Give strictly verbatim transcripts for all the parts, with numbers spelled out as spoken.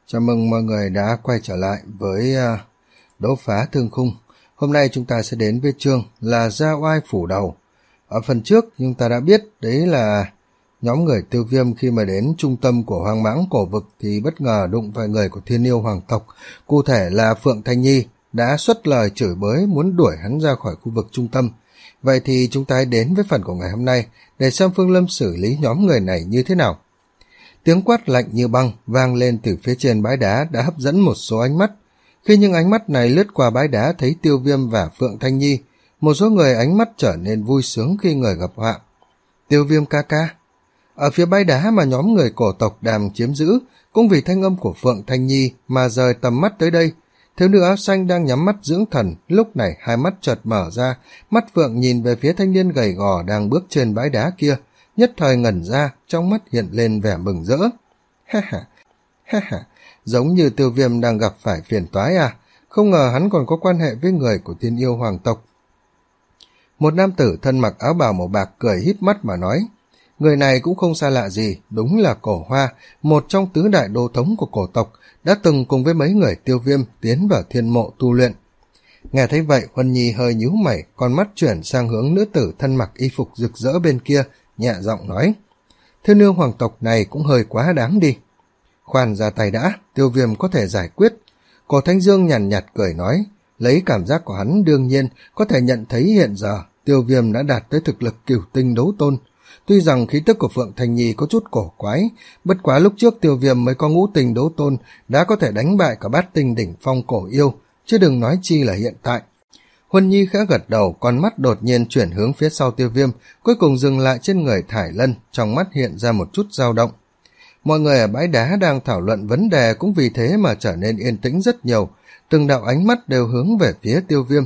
Chào mừng mọi người đã quay trở lại với uh, đấu phá thương khung. Hôm nay chúng ta sẽ đến với chương là Ra Oai Phủ Đầu. Ở phần trước chúng ta đã biết đấy là nhóm người Tiêu Viêm khi mà đến trung tâm của Hoang Mãng Cổ Vực thì bất ngờ đụng phải người của Thiên Yêu Hoàng tộc, cụ thể là Phượng Thanh Nhi đã xuất lời chửi bới muốn đuổi hắn ra khỏi khu vực trung tâm. Vậy thì chúng ta hãy đến với phần của ngày hôm nay để xem Phương Lâm xử lý nhóm người này như thế nào. Tiếng quát lạnh như băng vang lên từ phía trên bãi đá đã hấp dẫn một số ánh mắt. Khi những ánh mắt này lướt qua bãi đá thấy Tiêu Viêm và Phượng Thanh Nhi, một số người ánh mắt trở nên vui sướng khi người gặp họa. Tiêu Viêm ca ca. Ở phía bãi đá mà nhóm người cổ tộc đàm chiếm giữ, cũng vì thanh âm của Phượng Thanh Nhi mà rời tầm mắt tới đây. Thiếu nữ áo xanh đang nhắm mắt dưỡng thần, lúc này hai mắt chợt mở ra, mắt Phượng nhìn về phía thanh niên gầy gò đang bước trên bãi đá kia, nhất thời ngẩn ra, trong mắt hiện lên vẻ mừng rỡ. Ha ha, ha ha, giống như Tiêu Viêm đang gặp phải phiền toái à, không ngờ hắn còn có quan hệ với người của Thiên Yêu Hoàng tộc. Một nam tử thân mặc áo bào màu bạc cười híp mắt mà nói, người này cũng không xa lạ gì, đúng là Cổ Hoa, một trong tứ đại đô thống của cổ tộc, đã từng cùng với mấy người Tiêu Viêm tiến vào thiên mộ tu luyện. Nghe thấy vậy, Huân Nhi hơi nhíu mày, con mắt chuyển sang hướng nữ tử thân mặc y phục rực rỡ bên kia, nhẹ giọng nói, Thiên Yêu Hoàng tộc này cũng hơi quá đáng đi. Khoan ra tay đã, Tiêu Viêm có thể giải quyết. Cổ Thanh Dương nhàn nhạt cười nói, lấy cảm giác của hắn đương nhiên có thể nhận thấy hiện giờ Tiêu Viêm đã đạt tới thực lực cửu tinh đấu tôn. Tuy rằng khí tức của Phượng Thanh Nhi có chút cổ quái, bất quá lúc trước Tiêu Viêm mới có ngũ tinh đấu tôn đã có thể đánh bại cả bát tinh đỉnh phong cổ yêu, chứ đừng nói chi là hiện tại. Huân Nhi khẽ gật đầu, con mắt đột nhiên chuyển hướng phía sau Tiêu Viêm, cuối cùng dừng lại trên người Thải Lân, trong mắt hiện ra một chút dao động. Mọi người ở bãi đá đang thảo luận vấn đề cũng vì thế mà trở nên yên tĩnh rất nhiều, từng đạo ánh mắt đều hướng về phía Tiêu Viêm.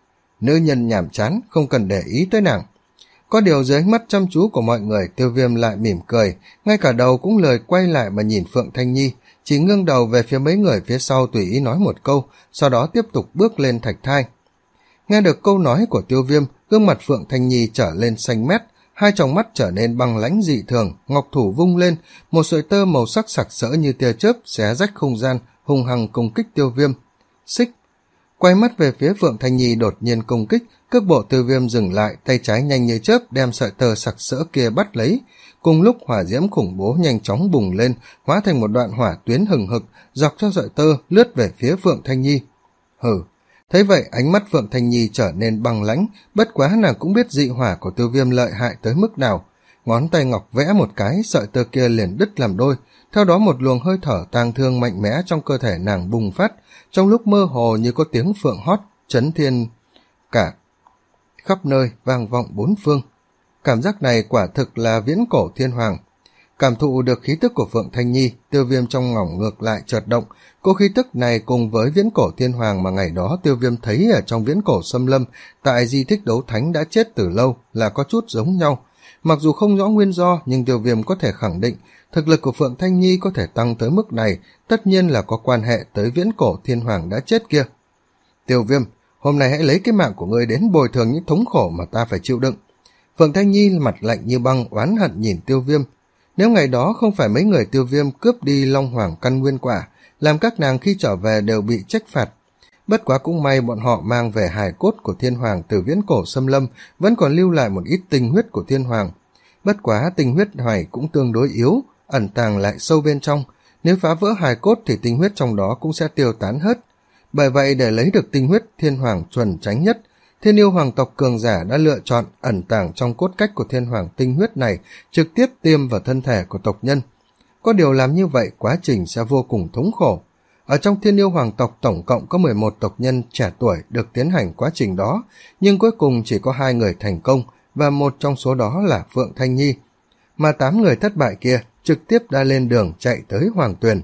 Nữ nhân nhàm chán, không cần để ý tới nàng. Có điều dưới ánh mắt chăm chú của mọi người, Tiêu Viêm lại mỉm cười, ngay cả đầu cũng lười quay lại mà nhìn Phượng Thanh Nhi, chỉ ngương đầu về phía mấy người phía sau tùy ý nói một câu, sau đó tiếp tục bước lên thạch thai. Nghe được câu nói của Tiêu Viêm, gương mặt Phượng Thanh Nhi trở lên xanh mét, hai tròng mắt trở nên băng lãnh dị thường, ngọc thủ vung lên, một sợi tơ màu sắc sặc sỡ như tia chớp xé rách không gian, hung hăng công kích Tiêu Viêm. Xích! Quay mắt về phía Phượng Thanh Nhi đột nhiên công kích, cước bộ Tiêu Viêm dừng lại, tay trái nhanh như chớp đem sợi tơ sặc sỡ kia bắt lấy. Cùng lúc hỏa diễm khủng bố nhanh chóng bùng lên, hóa thành một đoạn hỏa tuyến hừng hực, dọc theo sợi tơ lướt về phía Phượng Thanh Nhi. Hừ! Thấy vậy ánh mắt Phượng Thanh Nhi trở nên băng lãnh, bất quá nàng cũng biết dị hỏa của Tiêu Viêm lợi hại tới mức nào. Ngón tay ngọc vẽ một cái, sợi tơ kia liền đứt làm đôi, theo đó một luồng hơi thở tang thương mạnh mẽ trong cơ thể nàng bùng phát, trong lúc mơ hồ như có tiếng phượng hót, chấn thiên cả khắp nơi vang vọng bốn phương. Cảm giác này quả thực là viễn cổ thiên hoàng. Cảm thụ được khí tức của Phượng Thanh Nhi, Tiêu Viêm trong ngỏng ngược lại chợt động. Cô khí tức này cùng với viễn cổ thiên hoàng mà ngày đó Tiêu Viêm thấy ở trong viễn cổ xâm lâm tại di tích đấu thánh đã chết từ lâu là có chút giống nhau. Mặc dù không rõ nguyên do, nhưng Tiêu Viêm có thể khẳng định thực lực của Phượng Thanh Nhi có thể tăng tới mức này, tất nhiên là có quan hệ tới viễn cổ thiên hoàng đã chết kia. Tiêu Viêm, hôm nay hãy lấy cái mạng của ngươi đến bồi thường những thống khổ mà ta phải chịu đựng. Phượng Thanh Nhi mặt lạnh như băng, oán hận nhìn Tiêu Viêm. Nếu ngày đó không phải mấy người Tiêu Viêm cướp đi Long Hoàng căn nguyên quả, làm các nàng khi trở về đều bị trách phạt. Bất quá cũng may bọn họ mang về hài cốt của thiên hoàng từ viễn cổ xâm lâm, vẫn còn lưu lại một ít tinh huyết của thiên hoàng. Bất quá tinh huyết hoài cũng tương đối yếu, ẩn tàng lại sâu bên trong, nếu phá vỡ hài cốt thì tinh huyết trong đó cũng sẽ tiêu tán hết. Bởi vậy để lấy được tinh huyết thiên hoàng chuẩn chánh nhất, Thiên Yêu Hoàng tộc cường giả đã lựa chọn ẩn tàng trong cốt cách của thiên hoàng tinh huyết này, trực tiếp tiêm vào thân thể của tộc nhân. Có điều làm như vậy quá trình sẽ vô cùng thống khổ. Ở trong Thiên Yêu Hoàng tộc tổng cộng có mười một tộc nhân trẻ tuổi được tiến hành quá trình đó, nhưng cuối cùng chỉ có hai người thành công, và một trong số đó là Phượng Thanh Nhi. Mà tám người thất bại kia trực tiếp đã lên đường chạy tới Hoàng Tuyền.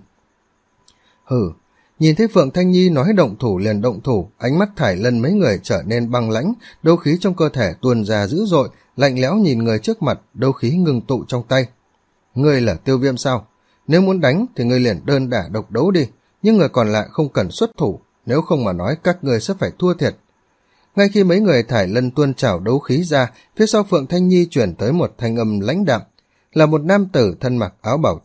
Hừ! Nhìn thấy Phượng Thanh Nhi nói động thủ liền động thủ, ánh mắt Thải Lân mấy người trở nên băng lãnh, đấu khí trong cơ thể tuôn ra dữ dội, lạnh lẽo nhìn người trước mặt, đấu khí ngừng tụ trong tay. Ngươi là Tiêu Viêm sao? Nếu muốn đánh thì ngươi liền đơn đả độc đấu đi, nhưng người còn lại không cần xuất thủ, nếu không mà nói các ngươi sẽ phải thua thiệt. Ngay khi mấy người Thải Lân tuôn trào đấu khí ra, phía sau Phượng Thanh Nhi chuyển tới một thanh âm lãnh đạm, là một nam tử thân mặc áo bào trắng,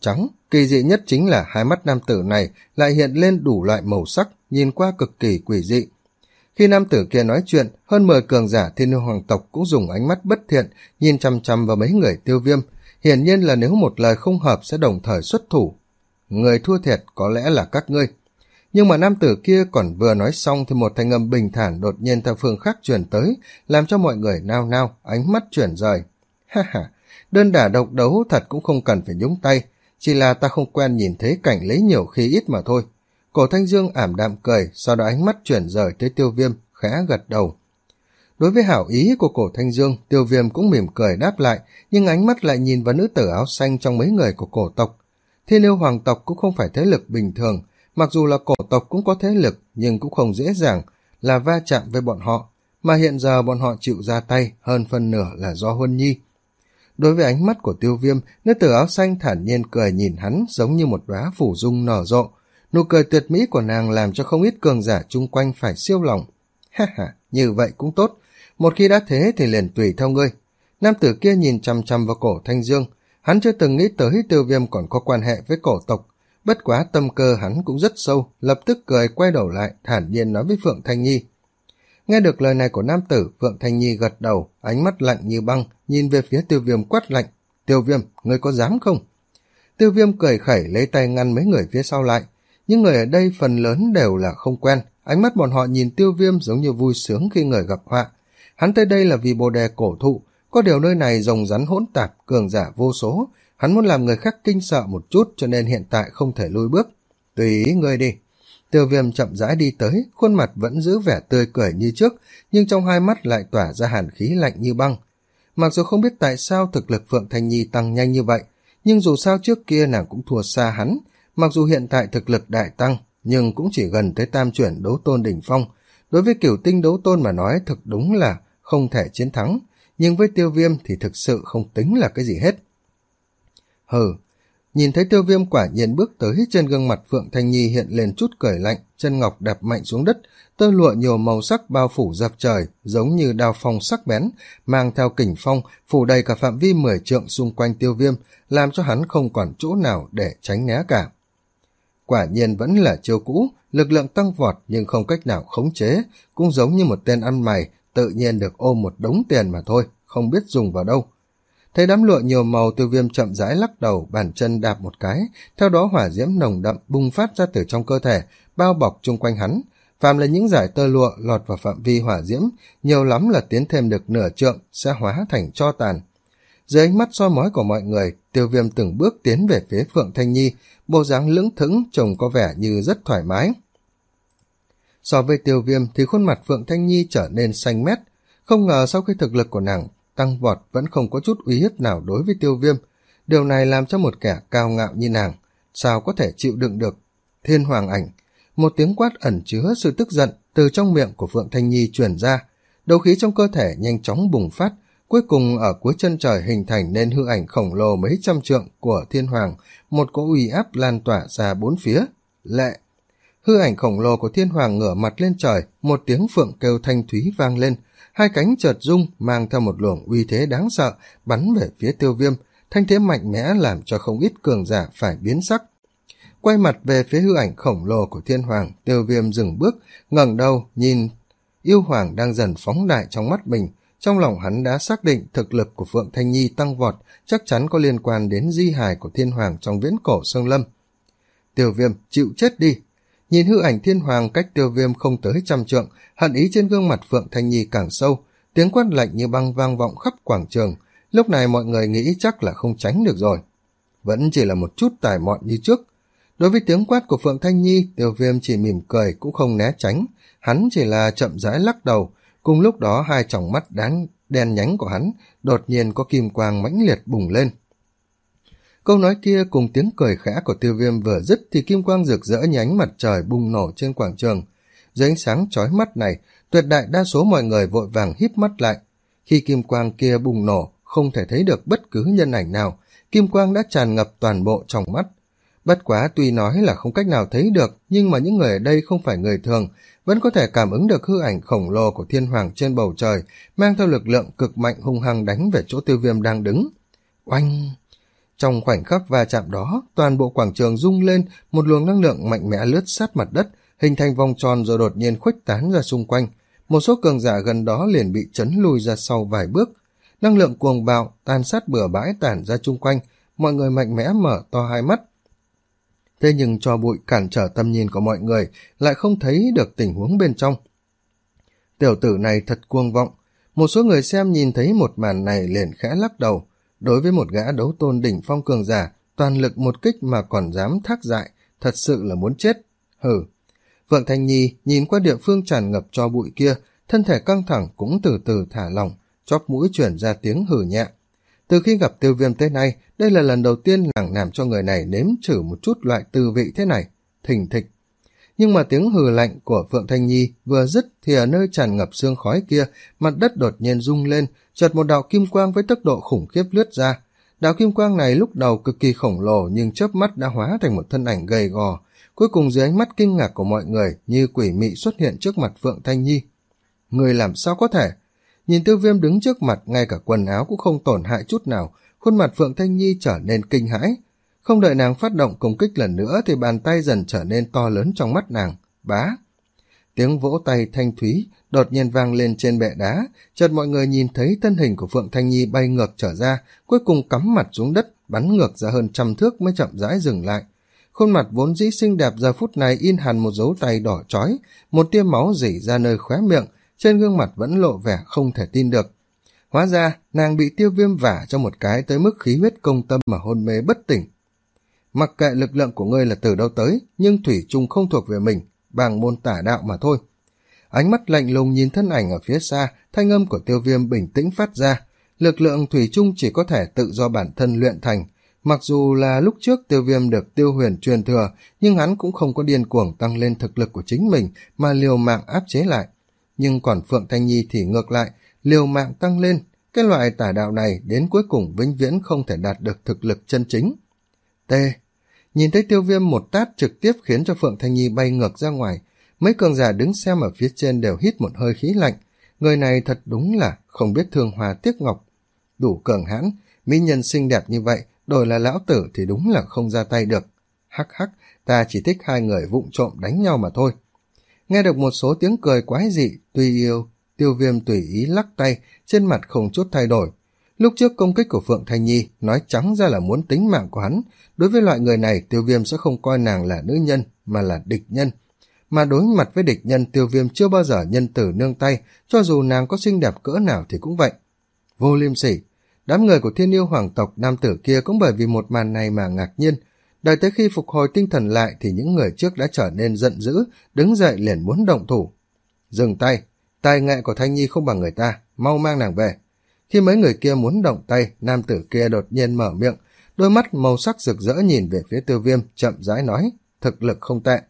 Kỳ dị nhất chính là hai mắt nam tử này lại hiện lên đủ loại màu sắc, nhìn qua cực kỳ quỷ dị. Khi nam tử kia nói chuyện, hơn mười cường giả Thiên Yêu Hoàng tộc cũng dùng ánh mắt bất thiện nhìn chăm chăm vào mấy người Tiêu Viêm, hiển nhiên là nếu một lời không hợp sẽ đồng thời xuất thủ. Người thua thiệt có lẽ là các ngươi. Nhưng mà nam tử kia còn vừa nói xong thì một thanh âm bình thản đột nhiên theo phương khác truyền tới, làm cho mọi người nao nao, ánh mắt chuyển rời. Ha ha, đơn đả độc đấu thật cũng không cần phải nhúng tay, chỉ là ta không quen nhìn thấy cảnh lấy nhiều khi ít mà thôi. Cổ Thanh Dương ảm đạm cười, sau đó ánh mắt chuyển rời tới Tiêu Viêm, khẽ gật đầu. Đối với hảo ý của Cổ Thanh Dương, Tiêu Viêm cũng mỉm cười đáp lại, nhưng ánh mắt lại nhìn vào nữ tử áo xanh trong mấy người của cổ tộc. Thiên Yêu Hoàng tộc cũng không phải thế lực bình thường, mặc dù là cổ tộc cũng có thế lực, nhưng cũng không dễ dàng là va chạm với bọn họ, mà hiện giờ bọn họ chịu ra tay hơn phân nửa là do Huân Nhi. Đối với ánh mắt của Tiêu Viêm, nữ tử áo xanh thản nhiên cười nhìn hắn giống như một đóa phủ dung nở rộ. Nụ cười tuyệt mỹ của nàng làm cho không ít cường giả chung quanh phải siêu lòng. Ha ha, như vậy cũng tốt. Một khi đã thế thì liền tùy theo ngươi. Nam tử kia nhìn chăm chăm vào Cổ Thanh Dương. Hắn chưa từng nghĩ tới Tiêu Viêm còn có quan hệ với cổ tộc. Bất quá tâm cơ hắn cũng rất sâu, lập tức cười quay đầu lại, thản nhiên nói với Phượng Thanh Nhi. Nghe được lời này của nam tử, Phượng Thanh Nhi gật đầu, ánh mắt lạnh như băng, nhìn về phía Tiêu Viêm quát lạnh. Tiêu Viêm, ngươi có dám không? Tiêu Viêm cười khẩy lấy tay ngăn mấy người phía sau lại. Những người ở đây phần lớn đều là không quen, ánh mắt bọn họ nhìn Tiêu Viêm giống như vui sướng khi người gặp họa. Hắn tới đây là vì bồ đề cổ thụ, có điều nơi này rồng rắn hỗn tạp, cường giả vô số, hắn muốn làm người khác kinh sợ một chút cho nên hiện tại không thể lùi bước. Tùy ý ngươi đi. Tiêu Viêm chậm rãi đi tới, khuôn mặt vẫn giữ vẻ tươi cười như trước, nhưng trong hai mắt lại tỏa ra hàn khí lạnh như băng. Mặc dù không biết tại sao thực lực Phượng Thanh Nhi tăng nhanh như vậy, nhưng dù sao trước kia nàng cũng thua xa hắn. Mặc dù hiện tại thực lực đại tăng, nhưng cũng chỉ gần tới tam chuyển đấu tôn đỉnh phong. Đối với cửu tinh đấu tôn mà nói thực đúng là không thể chiến thắng, nhưng với Tiêu Viêm thì thực sự không tính là cái gì hết. Hừ, nhìn thấy Tiêu Viêm quả nhiên bước tới, trên gương mặt Phượng Thanh Nhi hiện lên chút cười lạnh, chân ngọc đạp mạnh xuống đất, tơ lụa nhiều màu sắc bao phủ dập trời, giống như đao phong sắc bén, mang theo kình phong, phủ đầy cả phạm vi mười trượng xung quanh Tiêu Viêm, làm cho hắn không còn chỗ nào để tránh né cả. Quả nhiên vẫn là chiêu cũ, lực lượng tăng vọt nhưng không cách nào khống chế, cũng giống như một tên ăn mày, tự nhiên được ôm một đống tiền mà thôi, không biết dùng vào đâu. Thấy đám lụa nhiều màu, Tiêu Viêm chậm rãi lắc đầu, bàn chân đạp một cái, theo đó hỏa diễm nồng đậm bùng phát ra từ trong cơ thể, bao bọc chung quanh hắn. Phàm là những dải tơ lụa lọt vào phạm vi hỏa diễm, nhiều lắm là tiến thêm được nửa trượng, sẽ hóa thành tro tàn. Dưới ánh mắt soi mói của mọi người, Tiêu Viêm từng bước tiến về phía Phượng Thanh Nhi, bộ dáng lững thững trông có vẻ như rất thoải mái. So với Tiêu Viêm thì khuôn mặt Phượng Thanh Nhi trở nên xanh mét, không ngờ sau khi thực lực của nàng tăng vọt vẫn không có chút uy hiếp nào đối với Tiêu Viêm. Điều này làm cho một kẻ cao ngạo như nàng sao có thể chịu đựng được. Thiên Hoàng Ảnh, một tiếng quát ẩn chứa sự tức giận từ trong miệng của Phượng Thanh Nhi truyền ra, đấu khí trong cơ thể nhanh chóng bùng phát, cuối cùng ở cuối chân trời hình thành nên hư ảnh khổng lồ mấy trăm trượng của Thiên Hoàng, một cỗ uy áp lan tỏa ra bốn phía. Lệ! Hư ảnh khổng lồ của Thiên Hoàng ngửa mặt lên trời, một tiếng phượng kêu thanh thúy vang lên, hai cánh chợt rung mang theo một luồng uy thế đáng sợ bắn về phía Tiêu Viêm, thanh thế mạnh mẽ làm cho không ít cường giả phải biến sắc. Quay mặt về phía hư ảnh khổng lồ của Thiên Hoàng, Tiêu Viêm dừng bước, ngẩng đầu nhìn yêu hoàng đang dần phóng đại trong mắt mình. Trong lòng hắn đã xác định thực lực của Phượng Thanh Nhi tăng vọt chắc chắn có liên quan đến di hài của Thiên Hoàng trong viễn cổ Sơn Lâm. Tiêu Viêm, chịu chết đi! Nhìn hư ảnh Thiên Hoàng cách Tiêu Viêm không tới trăm trượng, hận ý trên gương mặt Phượng Thanh Nhi càng sâu, tiếng quát lạnh như băng vang vọng khắp quảng trường. Lúc này mọi người nghĩ chắc là không tránh được rồi. Vẫn chỉ là một chút tài mọn như trước. Đối với tiếng quát của Phượng Thanh Nhi, Tiêu Viêm chỉ mỉm cười cũng không né tránh, hắn chỉ là chậm rãi lắc đầu. Cùng lúc đó hai tròng mắt đáng đen nhánh của hắn đột nhiên có kim quang mãnh liệt bùng lên. Câu nói kia cùng tiếng cười khẽ của Tiêu Viêm vừa dứt thì kim quang rực rỡ như ánh mặt trời bùng nổ trên quảng trường. Dưới ánh sáng chói mắt này, tuyệt đại đa số mọi người vội vàng híp mắt lại. Khi kim quang kia bùng nổ, không thể thấy được bất cứ nhân ảnh nào, kim quang đã tràn ngập toàn bộ trong mắt. Bất quá tuy nói là không cách nào thấy được, nhưng mà những người ở đây không phải người thường, vẫn có thể cảm ứng được hư ảnh khổng lồ của Thiên Hoàng trên bầu trời, mang theo lực lượng cực mạnh hung hăng đánh về chỗ Tiêu Viêm đang đứng. Oanh! Trong khoảnh khắc va chạm đó, toàn bộ quảng trường rung lên, một luồng năng lượng mạnh mẽ lướt sát mặt đất, hình thành vòng tròn rồi đột nhiên khuếch tán ra xung quanh. Một số cường giả gần đó liền bị chấn lùi ra sau vài bước. Năng lượng cuồng bạo, tàn sát bừa bãi tản ra chung quanh, mọi người mạnh mẽ mở to hai mắt. Thế nhưng tro bụi cản trở tầm nhìn của mọi người, lại không thấy được tình huống bên trong. Tiểu tử này thật cuồng vọng. Một số người xem nhìn thấy một màn này liền khẽ lắc đầu. Đối với một gã đấu tôn đỉnh phong cường giả, toàn lực một kích mà còn dám thác dại, thật sự là muốn chết. Hừ. Phượng Thanh Nhi nhìn qua địa phương tràn ngập tro bụi kia, thân thể căng thẳng cũng từ từ thả lỏng, chóp mũi chuyển ra tiếng hừ nhẹ. Từ khi gặp Tiêu Viêm tới nay, đây là lần đầu tiên nàng làm cho người này nếm thử một chút loại tư vị thế này, thình thịch. Nhưng mà tiếng hừ lạnh của Phượng Thanh Nhi vừa dứt thì ở nơi tràn ngập sương khói kia, mặt đất đột nhiên rung lên, chợt một đạo kim quang với tốc độ khủng khiếp lướt ra. Đạo kim quang này lúc đầu cực kỳ khổng lồ nhưng chớp mắt đã hóa thành một thân ảnh gầy gò, cuối cùng dưới ánh mắt kinh ngạc của mọi người như quỷ mị xuất hiện trước mặt Phượng Thanh Nhi. Người làm sao có thể? Nhìn Tiêu Viêm đứng trước mặt, ngay cả quần áo cũng không tổn hại chút nào, khuôn mặt Phượng Thanh Nhi trở nên kinh hãi. Không đợi nàng phát động công kích lần nữa thì bàn tay dần trở nên to lớn trong mắt nàng. Bá! Tiếng vỗ tay thanh thúy đột nhiên vang lên trên bệ đá, chợt mọi người nhìn thấy thân hình của Phượng Thanh Nhi bay ngược trở ra, cuối cùng cắm mặt xuống đất, bắn ngược ra hơn trăm thước mới chậm rãi dừng lại. Khuôn mặt vốn dĩ xinh đẹp giờ phút này in hẳn một dấu tay đỏ chói, một tia máu rỉ ra nơi khóe miệng, trên gương mặt vẫn lộ vẻ không thể tin được. Hóa ra, nàng bị Tiêu Viêm vả cho một cái tới mức khí huyết công tâm mà hôn mê bất tỉnh. Mặc kệ lực lượng của ngươi là từ đâu tới, nhưng thủy chung không thuộc về mình, bằng môn tả đạo mà thôi. Ánh mắt lạnh lùng nhìn thân ảnh ở phía xa, thanh âm của Tiêu Viêm bình tĩnh phát ra. Lực lượng thủy chung chỉ có thể tự do bản thân luyện thành. Mặc dù là lúc trước Tiêu Viêm được Tiêu Huyền truyền thừa, nhưng hắn cũng không có điên cuồng tăng lên thực lực của chính mình mà liều mạng áp chế lại. Nhưng còn Phượng Thanh Nhi thì ngược lại, liều mạng tăng lên. Cái loại tả đạo này đến cuối cùng vĩnh viễn không thể đạt được thực lực chân chính. T. Nhìn thấy Tiêu Viêm một tát trực tiếp khiến cho Phượng Thanh Nhi bay ngược ra ngoài. Mấy cường giả đứng xem ở phía trên đều hít một hơi khí lạnh. Người này thật đúng là không biết thương hoa tiếc ngọc. Đủ cường hãn, mỹ nhân xinh đẹp như vậy, đổi là lão tử thì đúng là không ra tay được. Hắc hắc, ta chỉ thích hai người vụng trộm đánh nhau mà thôi. Nghe được một số tiếng cười quái dị, tùy yêu, Tiêu Viêm tùy ý lắc tay, trên mặt không chút thay đổi. Lúc trước công kích của Phượng Thanh Nhi nói trắng ra là muốn tính mạng của hắn. Đối với loại người này, Tiêu Viêm sẽ không coi nàng là nữ nhân, mà là địch nhân. Mà đối mặt với địch nhân, Tiêu Viêm chưa bao giờ nhân từ nương tay, cho dù nàng có xinh đẹp cỡ nào thì cũng vậy. Vô liêm sỉ, đám người của Thiên Yêu Hoàng tộc nam tử kia cũng bởi vì một màn này mà ngạc nhiên. Đợi tới khi phục hồi tinh thần lại thì những người trước đã trở nên giận dữ, đứng dậy liền muốn động thủ. Dừng tay, tài nghệ của Thanh Nhi không bằng người ta, mau mang nàng về. Khi mấy người kia muốn động tay, nam tử kia đột nhiên mở miệng, đôi mắt màu sắc rực rỡ nhìn về phía Tiêu Viêm, chậm rãi nói, thực lực không tệ.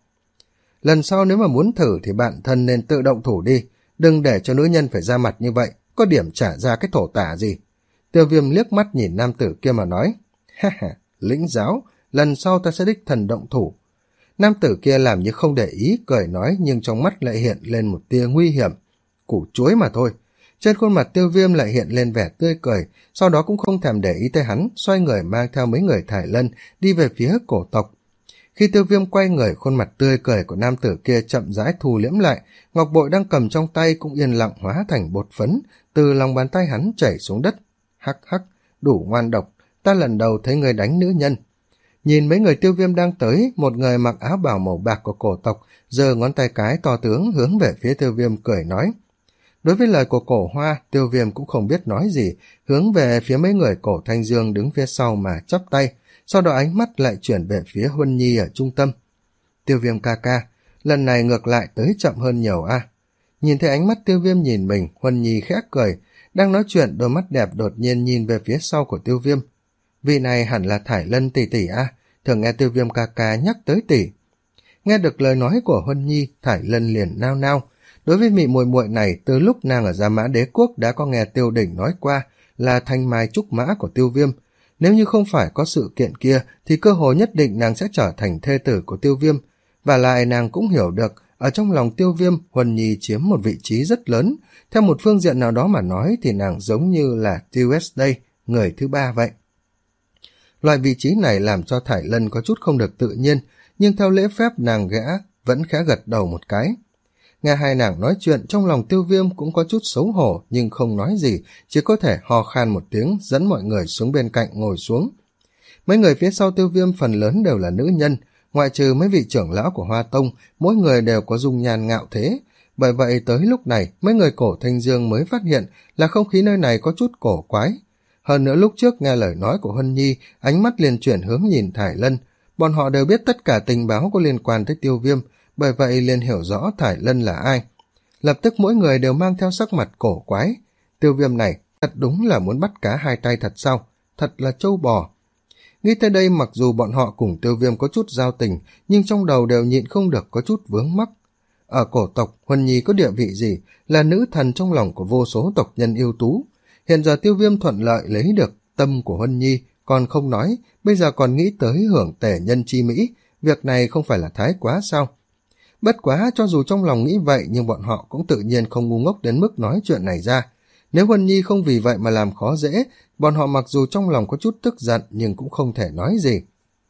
Lần sau nếu mà muốn thử thì bạn thân nên tự động thủ đi, đừng để cho nữ nhân phải ra mặt như vậy, có điểm trả ra cái thổ tả gì. Tiêu Viêm liếc mắt nhìn nam tử kia mà nói, ha ha, lĩnh giáo, lần sau ta sẽ đích thần động thủ. Nam tử kia làm như không để ý, cười nói nhưng trong mắt lại hiện lên một tia nguy hiểm. Củ chuối mà thôi. Trên khuôn mặt Tiêu Viêm lại hiện lên vẻ tươi cười, sau đó cũng không thèm để ý tới hắn, xoay người mang theo mấy người Thải Lân đi về phía cổ tộc. Khi Tiêu Viêm quay người, khuôn mặt tươi cười của nam tử kia chậm rãi thu liễm lại, ngọc bội đang cầm trong tay cũng yên lặng hóa thành bột phấn, từ lòng bàn tay hắn chảy xuống đất. Hắc hắc, đủ ngoan độc, ta lần đầu thấy người đánh nữ nhân. Nhìn mấy người Tiêu Viêm đang tới, một người mặc áo bào màu bạc của cổ tộc, giơ ngón tay cái to tướng hướng về phía Tiêu Viêm cười nói. Đối với lời của cổ hoa, Tiêu Viêm cũng không biết nói gì, hướng về phía mấy người cổ Thanh Dương đứng phía sau mà chắp tay, sau đó ánh mắt lại chuyển về phía Huân Nhi ở trung tâm. Tiêu Viêm ca ca, lần này ngược lại tới chậm hơn nhiều a. À. Nhìn thấy ánh mắt Tiêu Viêm nhìn mình, Huân Nhi khẽ cười, đang nói chuyện đôi mắt đẹp đột nhiên nhìn về phía sau của Tiêu Viêm. Vị này hẳn là Thải Lân tỷ tỷ a, à, thường nghe Tiêu Viêm ca ca nhắc tới tỷ. Nghe được lời nói của Huân Nhi, Thải Lân liền nao nao. Đối với mị muội muội này, từ lúc nàng ở Gia Mã Đế Quốc đã có nghe Tiêu Đỉnh nói qua là thanh mai trúc mã của Tiêu Viêm. Nếu như không phải có sự kiện kia thì cơ hội nhất định nàng sẽ trở thành thê tử của Tiêu Viêm. Và lại nàng cũng hiểu được ở trong lòng Tiêu Viêm, Huân Nhi chiếm một vị trí rất lớn. Theo một phương diện nào đó mà nói thì nàng giống như là Tuesday, người thứ ba vậy. Loại vị trí này làm cho Thải Lân có chút không được tự nhiên, nhưng theo lễ phép nàng gã vẫn khẽ gật đầu một cái. Nghe hai nàng nói chuyện, trong lòng Tiêu Viêm cũng có chút xấu hổ nhưng không nói gì, chỉ có thể hò khan một tiếng dẫn mọi người xuống bên cạnh ngồi xuống. Mấy người phía sau Tiêu Viêm phần lớn đều là nữ nhân, ngoại trừ mấy vị trưởng lão của Hoa Tông, mỗi người đều có dung nhan ngạo thế. Bởi vậy tới lúc này, mấy người Cổ Thanh Dương mới phát hiện là không khí nơi này có chút cổ quái. Hơn nữa lúc trước nghe lời nói của Huân Nhi, ánh mắt liền chuyển hướng nhìn Thải Lân. Bọn họ đều biết tất cả tình báo có liên quan tới Tiêu Viêm, bởi vậy liền hiểu rõ Thải Lân là ai. Lập tức mỗi người đều mang theo sắc mặt cổ quái. Tiêu Viêm này thật đúng là muốn bắt cá hai tay thật sao? Thật là trâu bò. Nghĩ tới đây, mặc dù bọn họ cùng Tiêu Viêm có chút giao tình, nhưng trong đầu đều nhịn không được có chút vướng mắc. Ở cổ tộc, Huân Nhi có địa vị gì? Là nữ thần trong lòng của vô số tộc nhân ưu tú. Hiện giờ Tiêu Viêm thuận lợi lấy được tâm của Huân Nhi, còn không nói, bây giờ còn nghĩ tới hưởng tể nhân chi mỹ, việc này không phải là thái quá sao? Bất quá, cho dù trong lòng nghĩ vậy, nhưng bọn họ cũng tự nhiên không ngu ngốc đến mức nói chuyện này ra. Nếu Huân Nhi không vì vậy mà làm khó dễ, bọn họ mặc dù trong lòng có chút tức giận nhưng cũng không thể nói gì.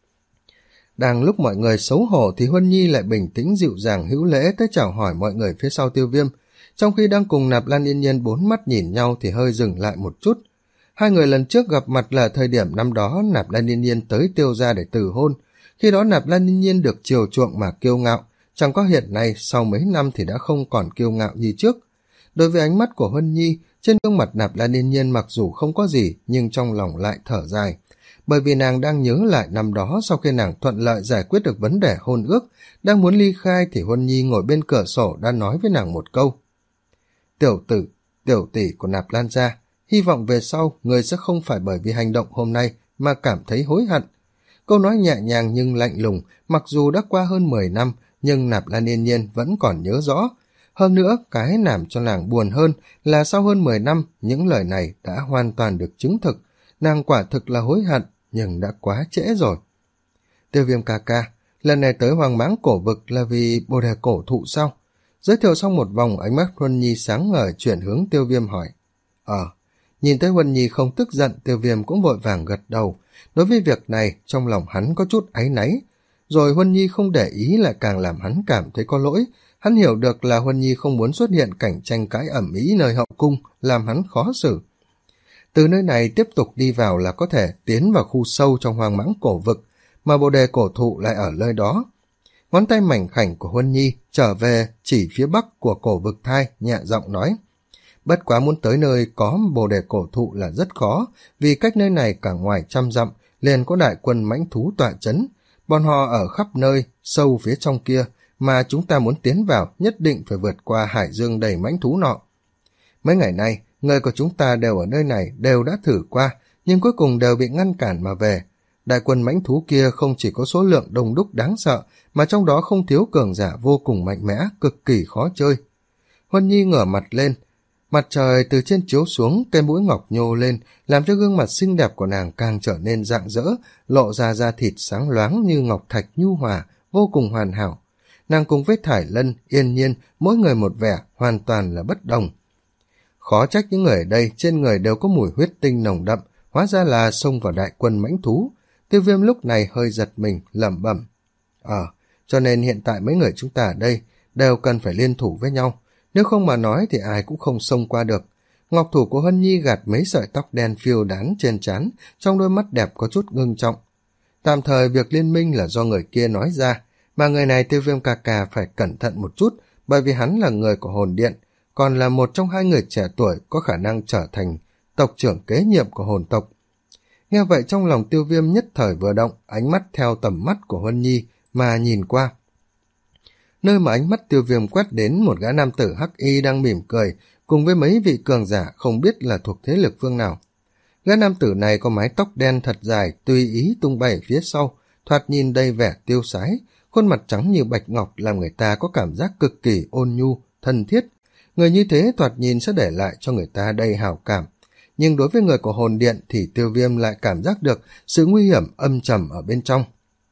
Đang lúc mọi người xấu hổ thì Huân Nhi lại bình tĩnh dịu dàng hữu lễ tới chào hỏi mọi người phía sau Tiêu Viêm. Trong khi đang cùng Nạp Lan Yên Nhiên bốn mắt nhìn nhau thì hơi dừng lại một chút. Hai người lần trước gặp mặt là thời điểm năm đó Nạp Lan Yên Nhiên tới Tiêu gia để từ hôn. Khi đó Nạp Lan Yên Nhiên được chiều chuộng mà kiêu ngạo, chẳng có hiện nay sau mấy năm thì đã không còn kiêu ngạo như trước. Đối với ánh mắt của Huân Nhi, trên gương mặt Nạp Lan Yên Nhiên mặc dù không có gì nhưng trong lòng lại thở dài. Bởi vì nàng đang nhớ lại năm đó sau khi nàng thuận lợi giải quyết được vấn đề hôn ước, đang muốn ly khai thì Huân Nhi ngồi bên cửa sổ đã nói với nàng một câu. Tiểu tử, tiểu tỷ của Nạp Lan gia, hy vọng về sau người sẽ không phải bởi vì hành động hôm nay mà cảm thấy hối hận. Câu nói nhẹ nhàng nhưng lạnh lùng, mặc dù đã qua hơn mười năm nhưng Nạp Lan Yên Nhiên vẫn còn nhớ rõ. Hơn nữa, cái làm cho nàng buồn hơn là sau hơn mười năm, những lời này đã hoàn toàn được chứng thực. Nàng quả thực là hối hận, nhưng đã quá trễ rồi. Tiêu Viêm ca ca, lần này tới Hoàng Mãng Cổ Vực là vì Bồ Đề Cổ Thụ sao? Giới thiệu xong một vòng, ánh mắt Huân Nhi sáng ngời chuyển hướng Tiêu Viêm hỏi. Ờ, nhìn thấy Huân Nhi không tức giận, Tiêu Viêm cũng vội vàng gật đầu. Đối với việc này, trong lòng hắn có chút áy náy. Rồi Huân Nhi không để ý lại càng làm hắn cảm thấy có lỗi. Hắn hiểu được là Huân Nhi không muốn xuất hiện cảnh tranh cãi ầm ĩ nơi hậu cung, làm hắn khó xử. Từ nơi này tiếp tục đi vào là có thể tiến vào khu sâu trong Hoang Mãng Cổ Vực, mà Bồ Đề Cổ Thụ lại ở nơi đó. Ngón tay mảnh khảnh của Huân Nhi trở về chỉ phía bắc của Cổ Vực Thai, nhẹ giọng nói. Bất quá muốn tới nơi có Bồ Đề Cổ Thụ là rất khó, vì cách nơi này cả ngoài trăm dặm, liền có đại quân mãnh thú tọa chấn. Bọn họ ở khắp nơi, sâu phía trong kia, mà chúng ta muốn tiến vào nhất định phải vượt qua hải dương đầy mãnh thú nọ. Mấy ngày nay, người của chúng ta đều ở nơi này đều đã thử qua, nhưng cuối cùng đều bị ngăn cản mà về. Đại quân mãnh thú kia không chỉ có số lượng đông đúc đáng sợ, mà trong đó không thiếu cường giả vô cùng mạnh mẽ, cực kỳ khó chơi. Huân Nhi ngửa mặt lên, mặt trời từ trên chiếu xuống, cây mũi ngọc nhô lên, làm cho gương mặt xinh đẹp của nàng càng trở nên rạng rỡ, lộ ra da thịt sáng loáng như ngọc thạch nhu hòa, vô cùng hoàn hảo. Nàng cùng với Thải Lân, Yên Nhiên, mỗi người một vẻ, hoàn toàn là bất đồng. Khó trách những người ở đây trên người đều có mùi huyết tinh nồng đậm, hóa ra là xông vào đại quân mãnh thú. Tiêu Viêm lúc này hơi giật mình, lẩm bẩm. Ờ, cho nên hiện tại mấy người chúng ta ở đây đều cần phải liên thủ với nhau, nếu không mà nói thì ai cũng không xông qua được. Ngọc thủ của Huân Nhi gạt mấy sợi tóc đen phiêu đán trên trán, trong đôi mắt đẹp có chút ngưng trọng. Tạm thời việc liên minh là do người kia nói ra, mà người này Tiêu Viêm ca ca phải cẩn thận một chút, bởi vì hắn là người của hồn điện, còn là một trong hai người trẻ tuổi có khả năng trở thành tộc trưởng kế nhiệm của hồn tộc. Nghe vậy trong lòng Tiêu Viêm nhất thời vừa động, ánh mắt theo tầm mắt của Huân Nhi mà nhìn qua. Nơi mà ánh mắt Tiêu Viêm quét đến một gã nam tử hắc y đang mỉm cười, cùng với mấy vị cường giả không biết là thuộc thế lực phương nào. Gã nam tử này có mái tóc đen thật dài, tùy ý tung bay phía sau, thoạt nhìn đầy vẻ tiêu sái, khuôn mặt trắng như bạch ngọc làm người ta có cảm giác cực kỳ ôn nhu, thân thiết. Người như thế thoạt nhìn sẽ để lại cho người ta đầy hảo cảm. Nhưng đối với người của hồn điện thì Tiêu Viêm lại cảm giác được sự nguy hiểm âm trầm ở bên trong.